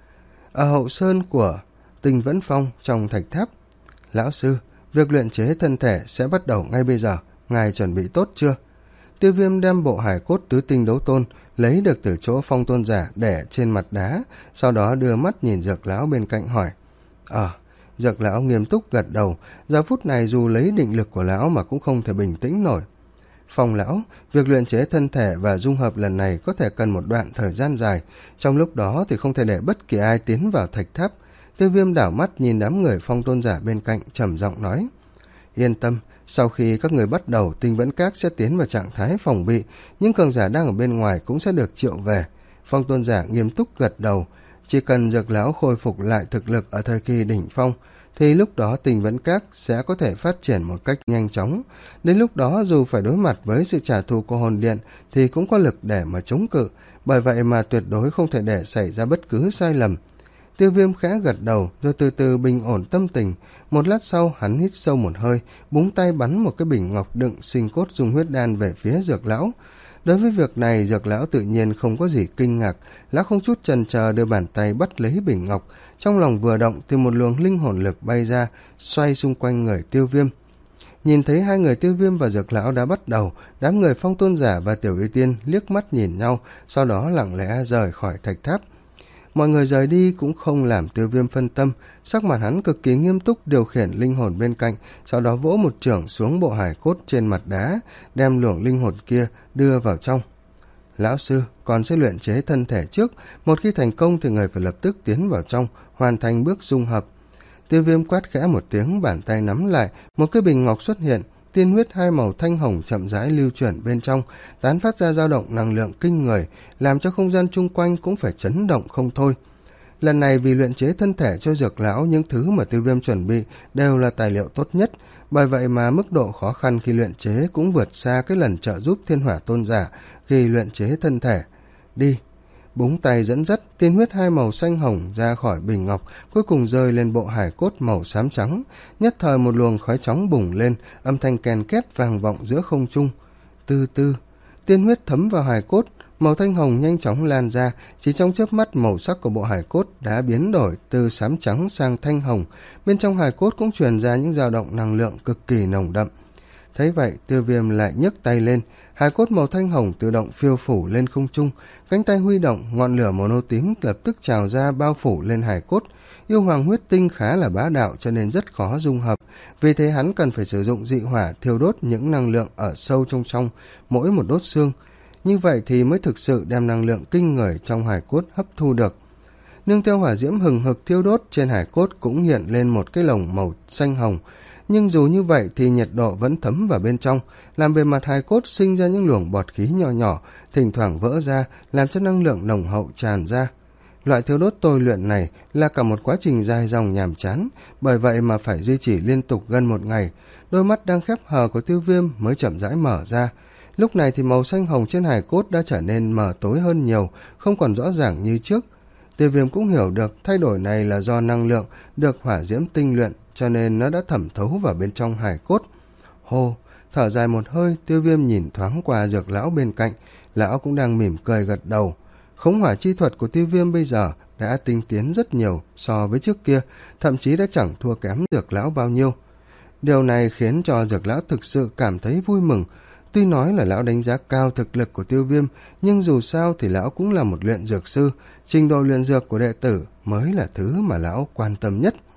Ở hậu sơn của Tinh Vẫn Phong trong thạch tháp. Lão sư, việc luyện chế thân thể sẽ bắt đầu ngay bây giờ, ngài chuẩn bị tốt chưa? Tiêu Viêm đem bộ hài cốt tứ tinh đấu tôn lấy được từ chỗ Phong tôn giả để trên mặt đá, sau đó đưa mắt nhìn Dược lão bên cạnh hỏi. Ờ, Dược lão nghiêm túc gật đầu, giờ phút này dù lấy định lực của lão mà cũng không thể bình tĩnh nổi. Phong lão, việc luyện chế thân thể và dung hợp lần này có thể cần một đoạn thời gian dài, trong lúc đó thì không thể để bất kỳ ai tiến vào thạch tháp. Tiêu Viêm đảo mắt nhìn đám người Phong tôn giả bên cạnh, trầm giọng nói. Yên tâm, sau khi các người bắt đầu, Tinh Vẫn Các sẽ tiến vào trạng thái phòng bị, những cường giả đang ở bên ngoài cũng sẽ được triệu về. Phong tôn giả nghiêm túc gật đầu, chỉ cần Dược lão khôi phục lại thực lực ở thời kỳ đỉnh phong, thì lúc đó Tinh Vẫn Các sẽ có thể phát triển một cách nhanh chóng. Đến lúc đó dù phải đối mặt với sự trả thù của hồn điện thì cũng có lực để mà chống cự, bởi vậy mà tuyệt đối không thể để xảy ra bất cứ sai lầm. Tiêu Viêm khẽ gật đầu rồi từ từ bình ổn tâm tình. Một lát sau hắn hít sâu một hơi, búng tay bắn một cái bình ngọc đựng sinh cốt dung huyết đan về phía Dược lão. Đối với việc này, Dược lão tự nhiên không có gì kinh ngạc, lão không chút chần chờ đưa bàn tay bắt lấy bình ngọc, trong lòng vừa động thì một luồng linh hồn lực bay ra, xoay xung quanh người Tiêu Viêm. Nhìn thấy hai người Tiêu Viêm và Dược lão đã bắt đầu, đám người Phong tôn giả và Tiểu Y Tiên liếc mắt nhìn nhau, sau đó lặng lẽ rời khỏi thạch tháp. Mọi người rời đi cũng không làm Tiêu Viêm phân tâm, sắc mặt hắn cực kỳ nghiêm túc điều khiển linh hồn bên cạnh, sau đó vỗ một chưởng xuống bộ hài cốt trên mặt đá, đem luồng linh hồn kia đưa vào trong. Lão sư, còn sẽ luyện chế thân thể trước, một khi thành công thì người phải lập tức tiến vào trong, hoàn thành bước dung hợp. Tiêu Viêm quát khẽ một tiếng, bàn tay nắm lại, một cái bình ngọc xuất hiện, tiên huyết hai màu thanh hồng chậm rãi lưu chuyển bên trong, tán phát ra dao động năng lượng kinh người, làm cho không gian chung quanh cũng phải chấn động không thôi. Lần này vì luyện chế thân thể cho Dược lão, những thứ mà Tiêu Viêm chuẩn bị đều là tài liệu tốt nhất, bởi vậy mà mức độ khó khăn khi luyện chế cũng vượt xa cái lần trợ giúp Thiên Hỏa tôn giả khi luyện chế thân thể. Đi! Búng tay dẫn dắt, tiên huyết hai màu xanh hồng ra khỏi bình ngọc, cuối cùng rơi lên bộ hài cốt màu xám trắng. Nhất thời một luồng khói chóng bùng lên, âm thanh ken két vang vọng giữa không trung. Từ từ, tiên huyết thấm vào hài cốt, màu thanh hồng nhanh chóng lan ra, chỉ trong chớp mắt màu sắc của bộ hài cốt đã biến đổi từ xám trắng sang thanh hồng, bên trong hài cốt cũng truyền ra những dao động năng lượng cực kỳ nồng đậm. Thấy vậy, Tiêu Viêm lại nhấc tay lên, hài cốt màu thanh hồng tự động phiêu phủ lên không trung, cánh tay huy động, ngọn lửa màu nâu tím lập tức trào ra bao phủ lên hài cốt. Yêu hoàng huyết tinh khá là bá đạo cho nên rất khó dung hợp, vì thế hắn cần phải sử dụng dị hỏa thiêu đốt những năng lượng ở sâu trong trong mỗi một đốt xương. Như vậy thì mới thực sự đem năng lượng kinh người trong hài cốt hấp thu được. Nương theo hỏa diễm hừng hực thiêu đốt, trên hài cốt cũng hiện lên một cái lồng màu xanh hồng. Nhưng dù như vậy thì nhiệt độ vẫn thấm vào bên trong, làm bề mặt hài cốt sinh ra những luồng bọt khí nhỏ nhỏ, thỉnh thoảng vỡ ra, làm cho năng lượng nồng hậu tràn ra. Loại thiêu đốt tôi luyện này là cả một quá trình dài dòng nhàm chán, bởi vậy mà phải duy trì liên tục gần một ngày. Đôi mắt đang khép hờ của Tiêu Viêm mới chậm rãi mở ra. Lúc này thì màu xanh hồng trên hài cốt đã trở nên mờ tối hơn nhiều, không còn rõ ràng như trước. Tiêu Viêm cũng hiểu được thay đổi này là do năng lượng được hỏa diễm tinh luyện, cho nên nó đã thẩm thấu vào bên trong hài cốt. Hô, thở dài một hơi, Tiêu Viêm nhìn thoáng qua Dược lão bên cạnh, lão cũng đang mỉm cười gật đầu. Khống hỏa chi thuật của Tiêu Viêm bây giờ đã tinh tiến rất nhiều so với trước kia, thậm chí đã chẳng thua kém Dược lão bao nhiêu. Điều này khiến cho Dược lão thực sự cảm thấy vui mừng. Tuy nói là lão đánh giá cao thực lực của Tiêu Viêm, nhưng dù sao thì lão cũng là một luyện dược sư, trình độ luyện dược của đệ tử mới là thứ mà lão quan tâm nhất.